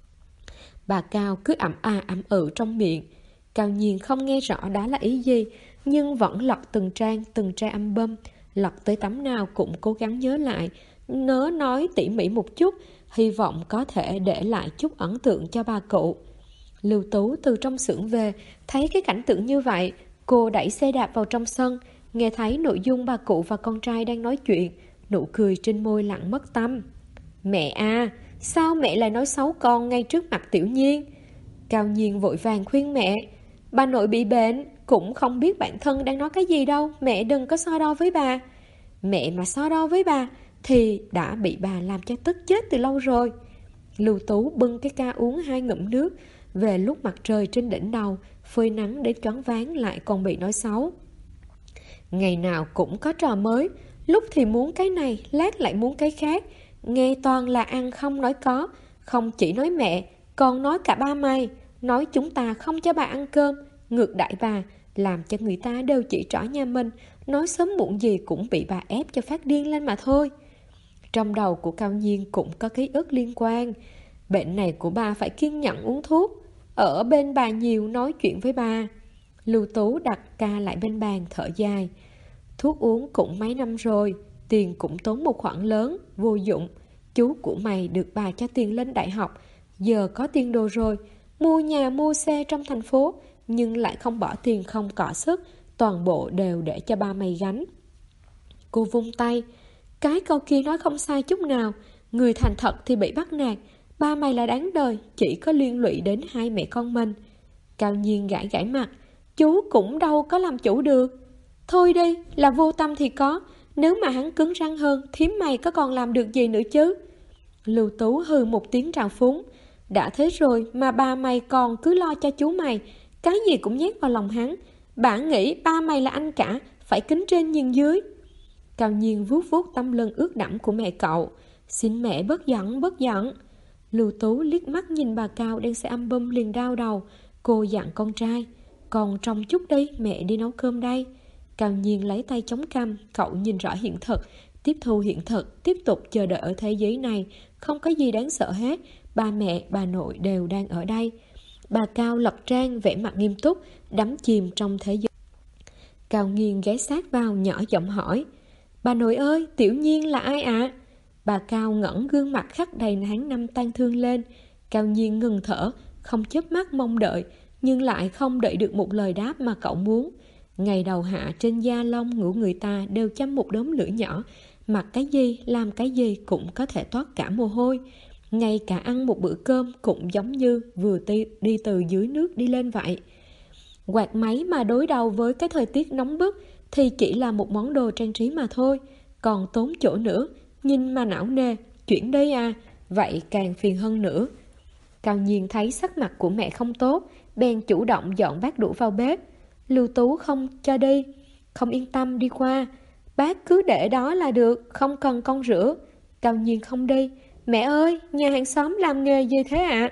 Bà Cao cứ ậm ậm trong miệng. Cao Nhiên không nghe rõ đó là ý gì, nhưng vẫn lật từng trang album, lật tới tấm nào cũng cố gắng nhớ lại, nớ nói tỉ mỉ một chút, hy vọng có thể để lại chút ấn tượng cho bà cụ. Lưu Tú từ trong xưởng về, thấy cái cảnh tượng như vậy, cô đẩy xe đạp vào trong sân, nghe thấy nội dung bà cụ và con trai đang nói chuyện, nụ cười trên môi lặng mất tâm. Mẹ à, sao mẹ lại nói xấu con ngay trước mặt Tiểu Nhiên? Cao Nhiên vội vàng khuyên mẹ, bà nội bị bệnh, cũng không biết bản thân đang nói cái gì đâu, mẹ đừng có so đo với bà. Mẹ mà so đo với bà thì đã bị bà làm cho tức chết từ lâu rồi. Lưu Tú bưng cái ca uống 2 ngụm nước, về lúc mặt trời trên đỉnh đầu, phơi nắng đến choáng váng lại còn bị nói xấu. Ngày nào cũng có trò mới, lúc thì muốn cái này, lát lại muốn cái khác. Nghe toàn là ăn không nói có, không chỉ nói mẹ, còn nói cả ba mày, nói chúng ta không cho bà ăn cơm, ngược đãi bà, làm cho người ta đều chỉ trỏ nhà mình, nói sớm muộn gì cũng bị bà ép cho phát điên lên mà thôi. Trong đầu của Cao Nhiên cũng có ký ức liên quan. Bệnh này của bà phải kiên nhẫn uống thuốc, ở bên bà nhiều nói chuyện với bà. Lưu Tú đặt ca lại bên bàn thở dài. Thuốc uống cũng mấy năm rồi, tiền cũng tốn một khoản lớn, vô dụng. Chú của mày được bà cho tiền lên đại học, giờ có tiền đồ rồi, mua nhà mua xe trong thành phố, nhưng lại không bỏ tiền không cọ sức, toàn bộ đều để cho ba mày gánh. Cô vung tay, cái câu kia nói không sai chút nào, người thành thật thì bị bắt nạt, ba mày là đáng đời, chỉ có liên lụy đến 2 mẹ con mình. Cao Nhiên gãi gãi mặt, chú cũng đâu có làm chủ được. Thôi đi, là vô tâm thì có, nếu mà hắn cứng rắn hơn, thím mày có còn làm được gì nữa chứ? Lưu Tú hừ một tiếng trào phúng, đã thế rồi mà ba mày còn cứ lo cho chú mày, cái gì cũng nhét vào lòng hắn. Bạn nghĩ ba mày là anh cả, phải kính trên nhìn dưới. Cao Nhiên vuốt vuốt tấm lưng ướt đẫm của mẹ cậu, xin mẹ bớt giận, bớt giận. Lưu Tú liếc mắt nhìn bà Cao đang xem album liền đau đầu, cô dặn con trai, còn trông chút đi, mẹ đi nấu cơm đây. Cao Nhiên lấy tay chống cằm, cậu nhìn rõ hiện thực, tiếp thu hiện thực, tiếp tục chờ đợi ở thế giới này, không có gì đáng sợ hết, ba mẹ, bà nội đều đang ở đây. Bà Cao lật trang, vẻ mặt nghiêm túc, đắm chìm trong thế giới. Cao Nhiên ghé sát vào, nhỏ giọng hỏi, bà nội ơi, Tiểu Nhiên là ai ạ? Bà Cao ngẩng gương mặt khắc đầy tháng năm tang thương lên. Cao Nhiên ngừng thở, không chớp mắt mong đợi, nhưng lại không đợi được một lời đáp mà cậu muốn. Ngày đầu hạ trên da lông của người ta đều châm một đốm lửa nhỏ, mặc cái gì, làm cái gì cũng có thể toát cả mồ hôi. Ngay cả ăn một bữa cơm cũng giống như vừa đi từ dưới nước đi lên vậy. Quạt máy mà đối đầu với cái thời tiết nóng bức thì chỉ là một món đồ trang trí mà thôi, còn tốn chỗ nữa, nhìn mà não nề, chuyển đi à, vậy càng phiền hơn nữa. Cao Nhiên thấy sắc mặt của mẹ không tốt, bèn chủ động dọn bát đũa vào bếp. Lưu Tú không cho đi, không yên tâm đi qua, bác cứ để đó là được, không cần con rửa. Cao Nhiên không đi, mẹ ơi, nhà hàng xóm làm nghề gì thế ạ?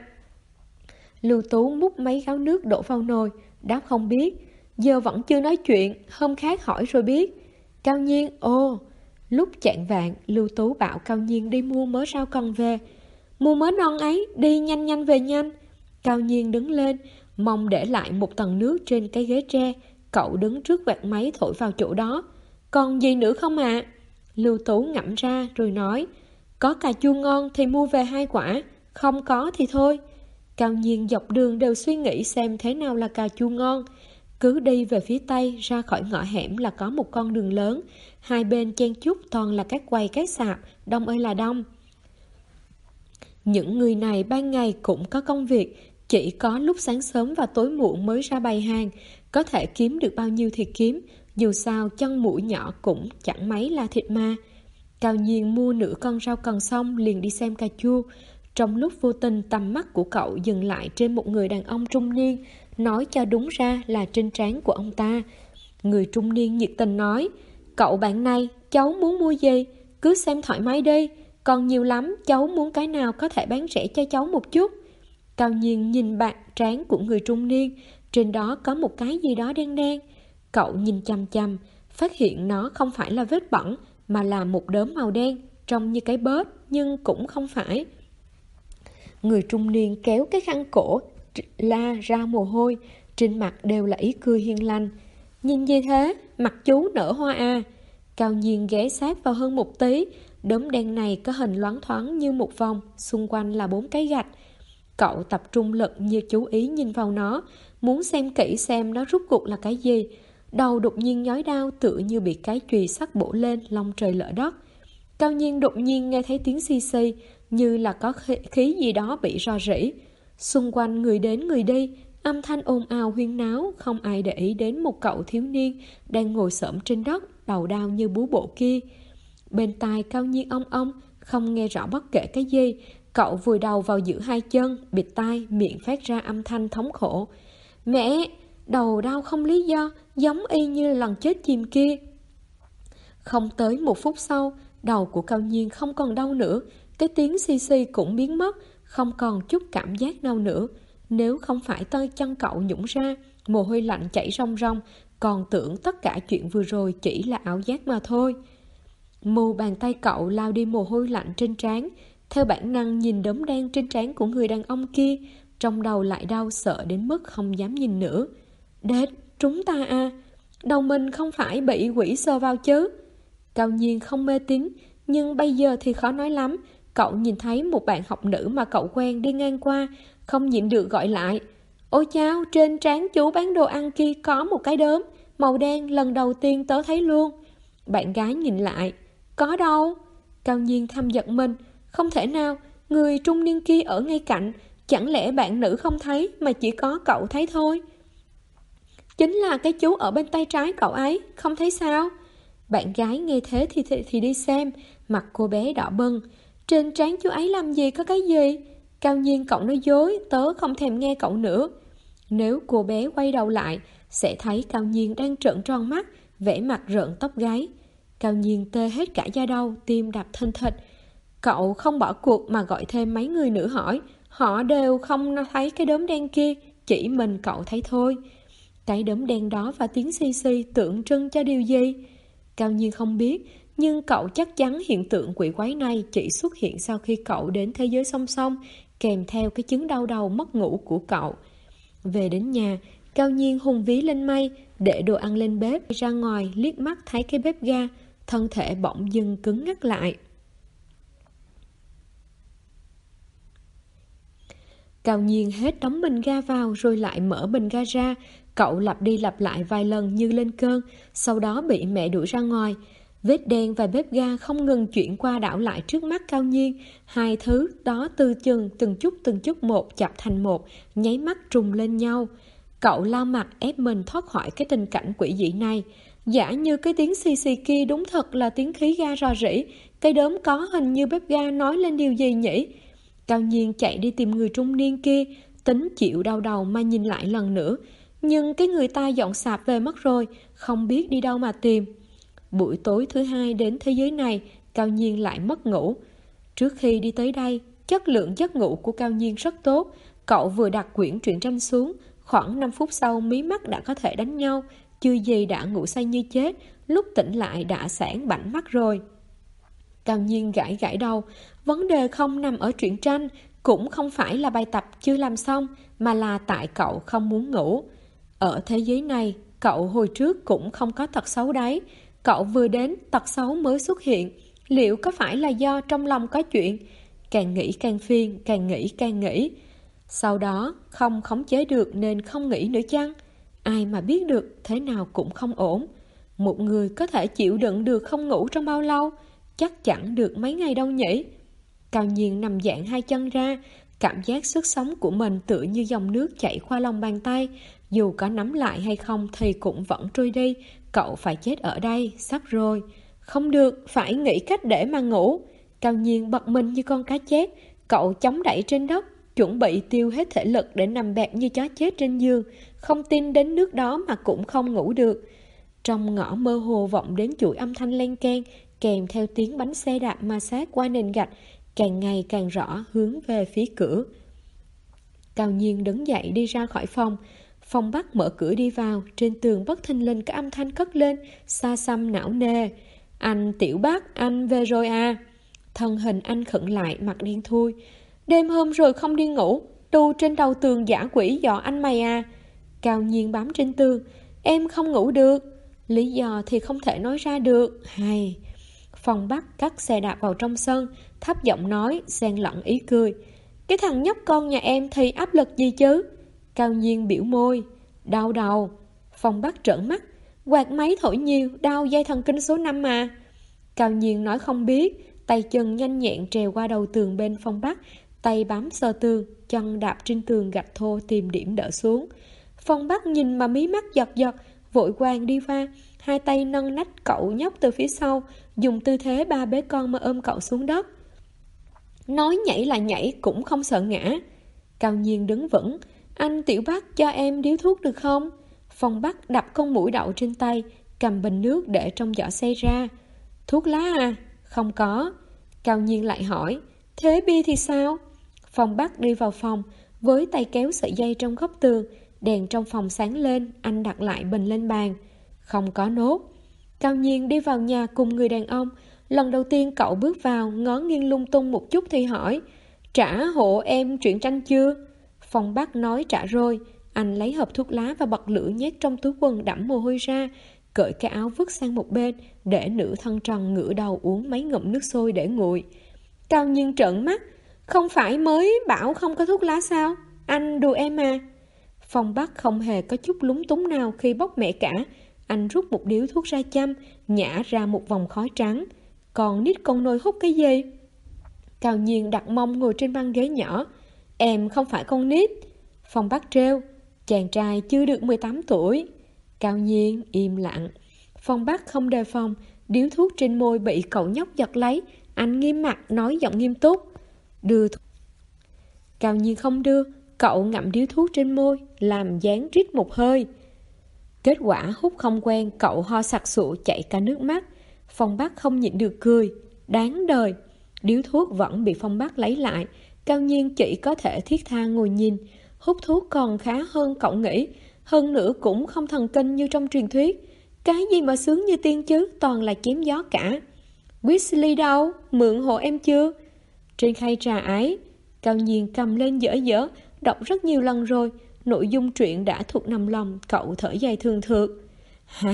Lưu Tú múc mấy gáo nước đổ vào nồi, đáp không biết, giờ vẫn chưa nói chuyện, hôm khác hỏi rồi biết. Cao Nhiên, lúc chạng vạng, Lưu Tú bảo Cao Nhiên đi mua mớ rau cần về. Mua mớ non ấy, đi nhanh nhanh về nhanh. Cao Nhiên đứng lên, mong để lại một tầng nước trên cái ghế tre. Cậu đứng trước quạt máy thổi vào chỗ đó. Còn gì nữa không ạ? Lưu Tú ngẫm ra rồi nói, có cà chua ngon thì mua về 2 quả, không có thì thôi. Cao Nhiên dọc đường đều suy nghĩ xem thế nào là cà chua ngon. Cứ đi về phía tây, ra khỏi ngõ hẻm là có một con đường lớn, hai bên chen chúc toàn là các quầy các sạp, đông ơi là đông. Những người này ban ngày cũng có công việc, chỉ có lúc sáng sớm và tối muộn mới ra bày hàng, có thể kiếm được bao nhiêu thì kiếm, dù sao chân mũi nhỏ cũng chẳng mấy là thịt ma. Cao Nhiên mua nửa con rau cần xong liền đi xem cà chua. Trong lúc vô tình tầm mắt của cậu dừng lại trên một người đàn ông trung niên, nói cho đúng ra là trên trán của ông ta. Người trung niên nhiệt tình nói, cậu bạn này, cháu muốn mua gì? Cứ xem thoải mái đi, còn nhiều lắm, cháu muốn cái nào có thể bán rẻ cho cháu một chút. Cao Nhiên nhìn bạc trán của người trung niên, trên đó có một cái gì đó đen đen. Cậu nhìn chằm chằm, phát hiện nó không phải là vết bẩn, mà là một đốm màu đen, trông như cái bớt, nhưng cũng không phải. Người trung niên kéo cái khăn cổ, la ra mồ hôi, trên mặt đều là ý cười hiền lành. Nhìn gì thế? Mặt chú nở hoa à? Cao Nhiên ghé sát vào hơn một tí. Đốm đen này có hình loáng thoáng như một vòng, xung quanh là 4 cái gạch. Cậu tập trung lực như chú ý nhìn vào nó, muốn xem kỹ xem nó rút cuộc là cái gì. Đầu đột nhiên nhói đau, tựa như bị cái chùy sắt bổ lên, long trời lở đất. Cao Nhiên đột nhiên nghe thấy tiếng xì xì, như là có khí gì đó bị rò rỉ. Xung quanh người đến người đi, âm thanh ồn ào huyên náo, không ai để ý đến một cậu thiếu niên đang ngồi xổm trên đất, đầu đau như búa bổ kia. Bên tai Cao Nhiên ong ong, không nghe rõ bất kể cái gì. Cậu vùi đầu vào giữa hai chân, bịt tai, miệng phát ra âm thanh thống khổ. Mẹ, đầu đau không lý do, giống y như lần chết chìm kia. Không tới 1 phút sau, đầu của Cao Nhiên không còn đau nữa, cái tiếng xì xì cũng biến mất, không còn chút cảm giác nào nữa. Nếu không phải tay chân cậu nhũn ra, mồ hôi lạnh chảy ròng ròng, còn tưởng tất cả chuyện vừa rồi chỉ là ảo giác mà thôi. Mu bàn tay cậu lao đi mồ hôi lạnh trên trán, theo bản năng nhìn đốm đen trên trán của người đàn ông kia, trong đầu lại đau sợ đến mức không dám nhìn nữa. Đệt, chúng ta à, đầu mình không phải bị quỷ sờ vào chứ? Cao Nhiên không mê tín, nhưng bây giờ thì khó nói lắm. Cậu nhìn thấy một bạn học nữ mà cậu quen đi ngang qua, không nhịn được gọi lại. Ôi chao, trên trán chú bán đồ ăn kia có một cái đốm màu đen, lần đầu tiên tớ thấy luôn. Bạn gái nhìn lại, có đâu? Cao Nhiên thầm giật mình, không thể nào, người trung niên kia ở ngay cạnh, chẳng lẽ bạn nữ không thấy mà chỉ có cậu thấy thôi? Chính là cái chú ở bên tay trái cậu ấy, không thấy sao? Bạn gái nghe thế thì đi xem, mặt cô bé đỏ bừng. Trên trán chú ấy làm gì có cái gì? Cao Nhiên cậu nói dối, tớ không thèm nghe cậu nữa. Nếu cô bé quay đầu lại, sẽ thấy Cao Nhiên đang trợn tròn mắt, vẻ mặt rợn tóc gáy. Cao Nhiên tê hết cả da đầu, tim đập thình thịch. Cậu không bỏ cuộc mà gọi thêm mấy người nữa hỏi. Họ đều không thấy cái đốm đen kia, chỉ mình cậu thấy thôi. Cái đốm đen đó và tiếng xì xì tượng trưng cho điều gì? Cao Nhiên không biết, nhưng cậu chắc chắn hiện tượng quỷ quái này chỉ xuất hiện sau khi cậu đến thế giới song song, kèm theo cái chứng đau đầu mất ngủ của cậu. Về đến nhà, Cao Nhiên hùng ví lên mây, để đồ ăn lên bếp, ra ngoài liếc mắt thấy cái bếp ga, thân thể bỗng dưng cứng ngắc lại. Cao Nhiên hết đóng bình ga vào rồi lại mở bình ga ra. Cậu lặp đi lặp lại vài lần như lên cơn, sau đó bị mẹ đuổi ra ngoài. Vết đen và bếp ga không ngừng chuyển qua đảo lại trước mắt Cao Nhiên. Hai thứ đó từ chừng từng chút một chập thành một, nháy mắt trùng lên nhau. Cậu lao mặt ép mình thoát khỏi cái tình cảnh quỷ dị này. Giả như cái tiếng xì xì kia đúng thật là tiếng khí ga rò rỉ, cái đốm có hình như bếp ga nói lên điều gì nhỉ? Cao Nhiên chạy đi tìm người trung niên kia, tính chịu đau đầu mà nhìn lại lần nữa. Nhưng cái người ta dọn sạp về mất rồi, không biết đi đâu mà tìm. Buổi tối thứ hai đến thế giới này, Cao Nhiên lại mất ngủ. Trước khi đi tới đây, chất lượng giấc ngủ của Cao Nhiên rất tốt. Cậu vừa đặt quyển truyện tranh xuống, khoảng 5 phút sau mí mắt đã có thể đánh nhau, chưa gì đã ngủ say như chết, lúc tỉnh lại đã sáng bảnh mắt rồi. Cao Nhiên gãi gãi đầu, vấn đề không nằm ở truyện tranh, cũng không phải là bài tập chưa làm xong, mà là tại cậu không muốn ngủ. Ở thế giới này, cậu hồi trước cũng không có tật xấu đấy. Cậu vừa đến, tật xấu mới xuất hiện. Liệu có phải là do trong lòng có chuyện? Càng nghĩ càng phiền, càng nghĩ càng nghĩ. Sau đó, không khống chế được nên không nghĩ nữa chăng? Ai mà biết được, thế nào cũng không ổn. Một người có thể chịu đựng được không ngủ trong bao lâu? Chắc chẳng được mấy ngày đâu nhỉ? Cao Nhiên nằm dạng hai chân ra, cảm giác sức sống của mình tựa như dòng nước chảy qua lòng bàn tay. Dù có nắm lại hay không thì cũng vẫn trôi đi. Cậu phải chết ở đây, sắp rồi. Không được, phải nghĩ cách để mà ngủ. Cao Nhiên bật mình như con cá chép. Cậu chống đẩy trên đất, chuẩn bị tiêu hết thể lực để nằm bẹp như chó chết trên giường. Không tin đến nước đó mà cũng không ngủ được. Trong ngõ mơ hồ vọng đến chuỗi âm thanh len keng, kèm theo tiếng bánh xe đạp ma sát qua nền gạch, càng ngày càng rõ hướng về phía cửa. Cao Nhiên đứng dậy đi ra khỏi phòng. Phong Bắc mở cửa đi vào, trên tường bất thình lình có âm thanh cất lên, xa xăm não nề. Anh Tiểu Bắc, anh về rồi à? Thân hình anh khựng lại, mặt đen thui. Đêm hôm rồi không đi ngủ, đu trên đầu tường dã quỷ dọ anh mày à? Cao Nhiên bám trên tường. Em không ngủ được. Lý do thì không thể nói ra được. Hay. Phong Bắc cắt xe đạp vào trong sân, thấp giọng nói, xen lẫn ý cười. Cái thằng nhóc con nhà em thì áp lực gì chứ? Cao Nhiên biểu môi. Đau đầu. Phong Bắc trợn mắt. Quạt máy thổi nhiều, đau dây thần kinh số 5 mà. Cao Nhiên nói không biết, tay chân nhanh nhẹn trèo qua đầu tường bên Phong Bắc, tay bám sờ tường, chân đạp trên tường gạch thô tìm điểm đỡ xuống. Phong Bắc nhìn mà mí mắt giật giật, vội vàng đi qua, hai tay nâng nách cậu nhóc từ phía sau, dùng tư thế ba bế con mà ôm cậu xuống đất. Nói nhảy là nhảy, cũng không sợ ngã. Cao Nhiên đứng vững. Anh Tiểu Bắc cho em điếu thuốc được không? Phong Bắc đập con muỗi đậu trên tay, cầm bình nước để trong giỏ xay ra. Thuốc lá à? Không có. Cao Nhiên lại hỏi. Thế bia thì sao? Phong Bắc đi vào phòng, với tay kéo sợi dây trong góc tường. Đèn trong phòng sáng lên, anh đặt lại bình lên bàn. Không có nốt. Cao Nhiên đi vào nhà cùng người đàn ông. Lần đầu tiên cậu bước vào, ngó nghiêng lung tung một chút thì hỏi. Trả hộ em truyện tranh chưa? Phong Bắc nói trả rồi. Anh lấy hộp thuốc lá và bật lửa nhét trong túi quần đẫm mồ hôi ra, cởi cái áo vứt sang một bên, để nửa thân trần ngửa đầu uống mấy ngụm nước sôi để nguội. Cao Nhiên trợn mắt. Không phải mới bảo không có thuốc lá sao? Anh đùa em à? Phong Bắc không hề có chút lúng túng nào khi bóc mẹ cả. Anh rút một điếu thuốc ra châm, nhả ra một vòng khói trắng. Còn nít con nôi hút cái gì? Cao Nhiên đặt mông ngồi trên băng ghế nhỏ. Em không phải con nít. Phong Bắc trêu. Chàng trai chưa được 18 tuổi. Cao Nhiên im lặng. Phong Bắc không đề phòng, điếu thuốc trên môi bị cậu nhóc giật lấy. Anh nghiêm mặt nói giọng nghiêm túc. Đưa thuốc. Cao Nhiên không đưa. Cậu ngậm điếu thuốc trên môi, làm dáng rít một hơi. Kết quả hút không quen, cậu ho sặc sụa chảy cả nước mắt. Phong Bắc không nhịn được cười. Đáng đời. Điếu thuốc vẫn bị Phong Bắc lấy lại. Cao Nhiên chỉ có thể thiết tha ngồi nhìn. Hút thuốc còn khá hơn cậu nghĩ. Hơn nữa cũng không thần kinh như trong truyền thuyết. Cái gì mà sướng như tiên chứ, toàn là chém gió cả. Weasley đâu? Mượn hộ em chưa? Trên khay trà ấy. Cao Nhiên cầm lên dở dở, đọc rất nhiều lần rồi. Nội dung truyện đã thuộc nằm lòng, cậu thở dài thường thượt. Hay.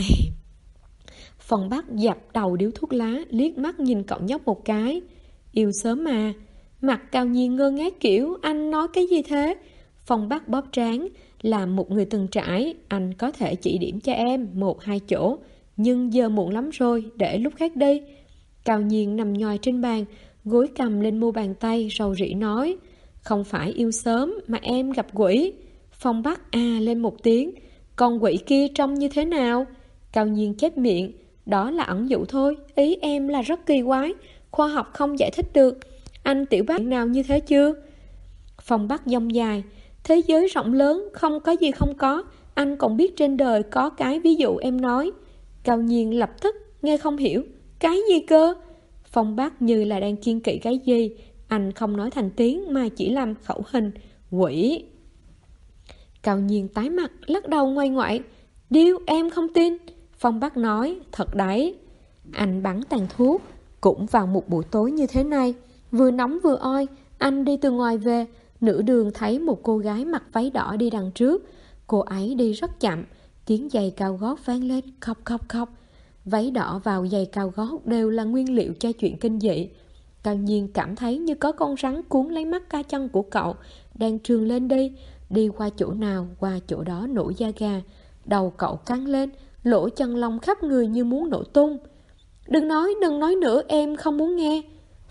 Phong Bắc dập đầu điếu thuốc lá, liếc mắt nhìn cậu nhóc một cái. Yêu sớm mà. Mặt Cao Nhiên ngơ ngác kiểu, anh nói cái gì thế? Phong Bắc bóp trán. Làm một người từng trải, anh có thể chỉ điểm cho em 1-2 chỗ. Nhưng giờ muộn lắm rồi, để lúc khác đi. Cao Nhiên nằm nhòi trên bàn, gối cầm lên mu bàn tay, rầu rĩ nói. Không phải yêu sớm, mà em gặp quỷ. Phong Bắc à lên một tiếng. Con quỷ kia trông như thế nào? Cao Nhiên chép miệng. Đó là ẩn dụ thôi, ý em là rất kỳ quái. Khoa học không giải thích được. Anh Tiểu Bắc nào như thế chưa? Phong Bắc dông dài. Thế giới rộng lớn, không có gì không có. Anh còn biết trên đời có cái ví dụ em nói. Cao Nhiên lập tức nghe không hiểu. Cái gì cơ? Phong Bắc như là đang kiêng kỵ cái gì. Anh không nói thành tiếng mà chỉ làm khẩu hình. Quỷ. Cao Nhiên tái mặt, lắc đầu ngoay ngoại. Điêu, em không tin. Phong Bắc nói, thật đấy. Anh bắn tàn thuốc. Cũng vào một buổi tối như thế này, vừa nóng vừa oi. Anh đi từ ngoài về. Nửa đường thấy một cô gái mặc váy đỏ đi đằng trước. Cô ấy đi rất chậm. Tiếng giày cao gót vang lên, khóc khóc khóc. Váy đỏ vào giày cao gót đều là nguyên liệu cho chuyện kinh dị. Cao Nhiên cảm thấy như có con rắn cuốn lấy mắt cá chân của cậu, đang trườn lên đi qua chỗ nào qua chỗ đó nổi da gà. Đầu cậu căng lên, lỗ chân lông khắp người như muốn nổ tung. Đừng nói nữa, em không muốn nghe.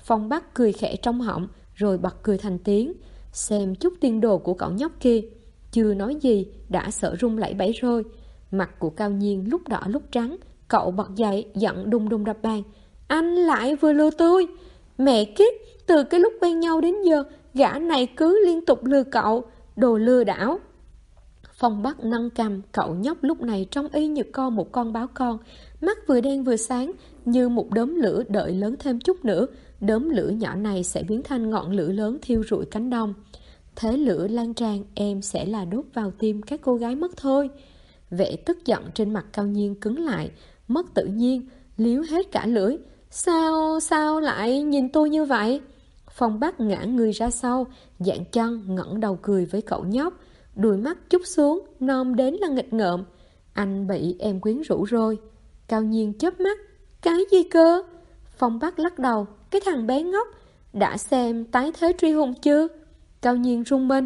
Phong Bắc cười khẽ trong họng, rồi bật cười thành tiếng. Xem chút tiên đồ của cậu nhóc kia. Chưa nói gì, đã sợ run lẩy bẩy rồi. Mặt của Cao Nhiên lúc đỏ lúc trắng. Cậu bật dậy, giận đùng đùng đập bàn. Anh lại vừa lừa tôi. Mẹ kiếp, từ cái lúc quen nhau đến giờ, gã này cứ liên tục lừa cậu. Đồ lừa đảo. Phong Bắc nâng cằm, cậu nhóc lúc này trông y như một con báo con. Mắt vừa đen vừa sáng, như một đốm lửa đợi lớn thêm chút nữa. Đốm lửa nhỏ này sẽ biến thành ngọn lửa lớn thiêu rụi cánh đồng. Thế lửa lan tràn, em sẽ là đốt vào tim các cô gái mất thôi. Vẻ tức giận trên mặt Cao Nhiên cứng lại, mất tự nhiên, liếu hết cả lưỡi. Sao lại nhìn tôi như vậy? Phong Bắc ngã người ra sau, dạng chân ngẩng đầu cười với cậu nhóc. Đuôi mắt chút xuống, nom đến là nghịch ngợm. Anh bị em quyến rũ rồi. Cao Nhiên chớp mắt. Cái gì cơ? Phong Bắc lắc đầu. Cái thằng bé ngốc. Đã xem Tái Thế Truy Hùng chưa? Cao Nhiên rung mình.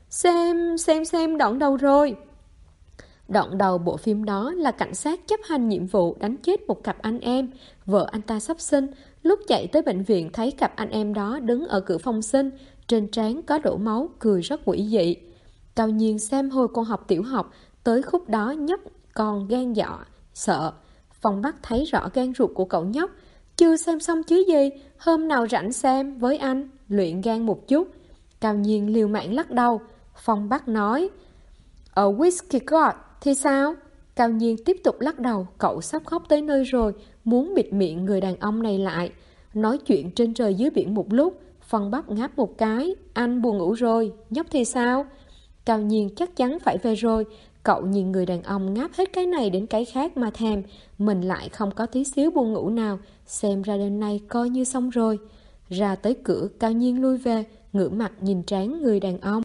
Xem đoạn đầu rồi. Đoạn đầu bộ phim đó là cảnh sát chấp hành nhiệm vụ đánh chết một cặp anh em. Vợ anh ta sắp sinh. Lúc chạy tới bệnh viện thấy cặp anh em đó đứng ở cửa phòng sinh. Trên trán có đổ máu, cười rất quỷ dị. Cao Nhiên xem hồi con học tiểu học, tới khúc đó nhóc còn gan dọ, sợ. Phong Bắc thấy rõ gan ruột của cậu nhóc. Chưa xem xong chứ gì, hôm nào rảnh xem với anh, luyện gan một chút. Cao Nhiên liều mạng lắc đầu. Phong Bắc nói, ở Whiskey God thì sao? Cao Nhiên tiếp tục lắc đầu, cậu sắp khóc tới nơi rồi, muốn bịt miệng người đàn ông này lại. Nói chuyện trên trời dưới biển một lúc, Phong Bắc ngáp một cái, anh buồn ngủ rồi, nhóc thì sao? Cao Nhiên chắc chắn phải về rồi. Cậu nhìn người đàn ông ngáp hết cái này đến cái khác mà thèm. Mình lại không có tí xíu buồn ngủ nào. Xem ra đêm nay coi như xong rồi. Ra tới cửa, Cao Nhiên lui về, ngửa mặt nhìn trán người đàn ông.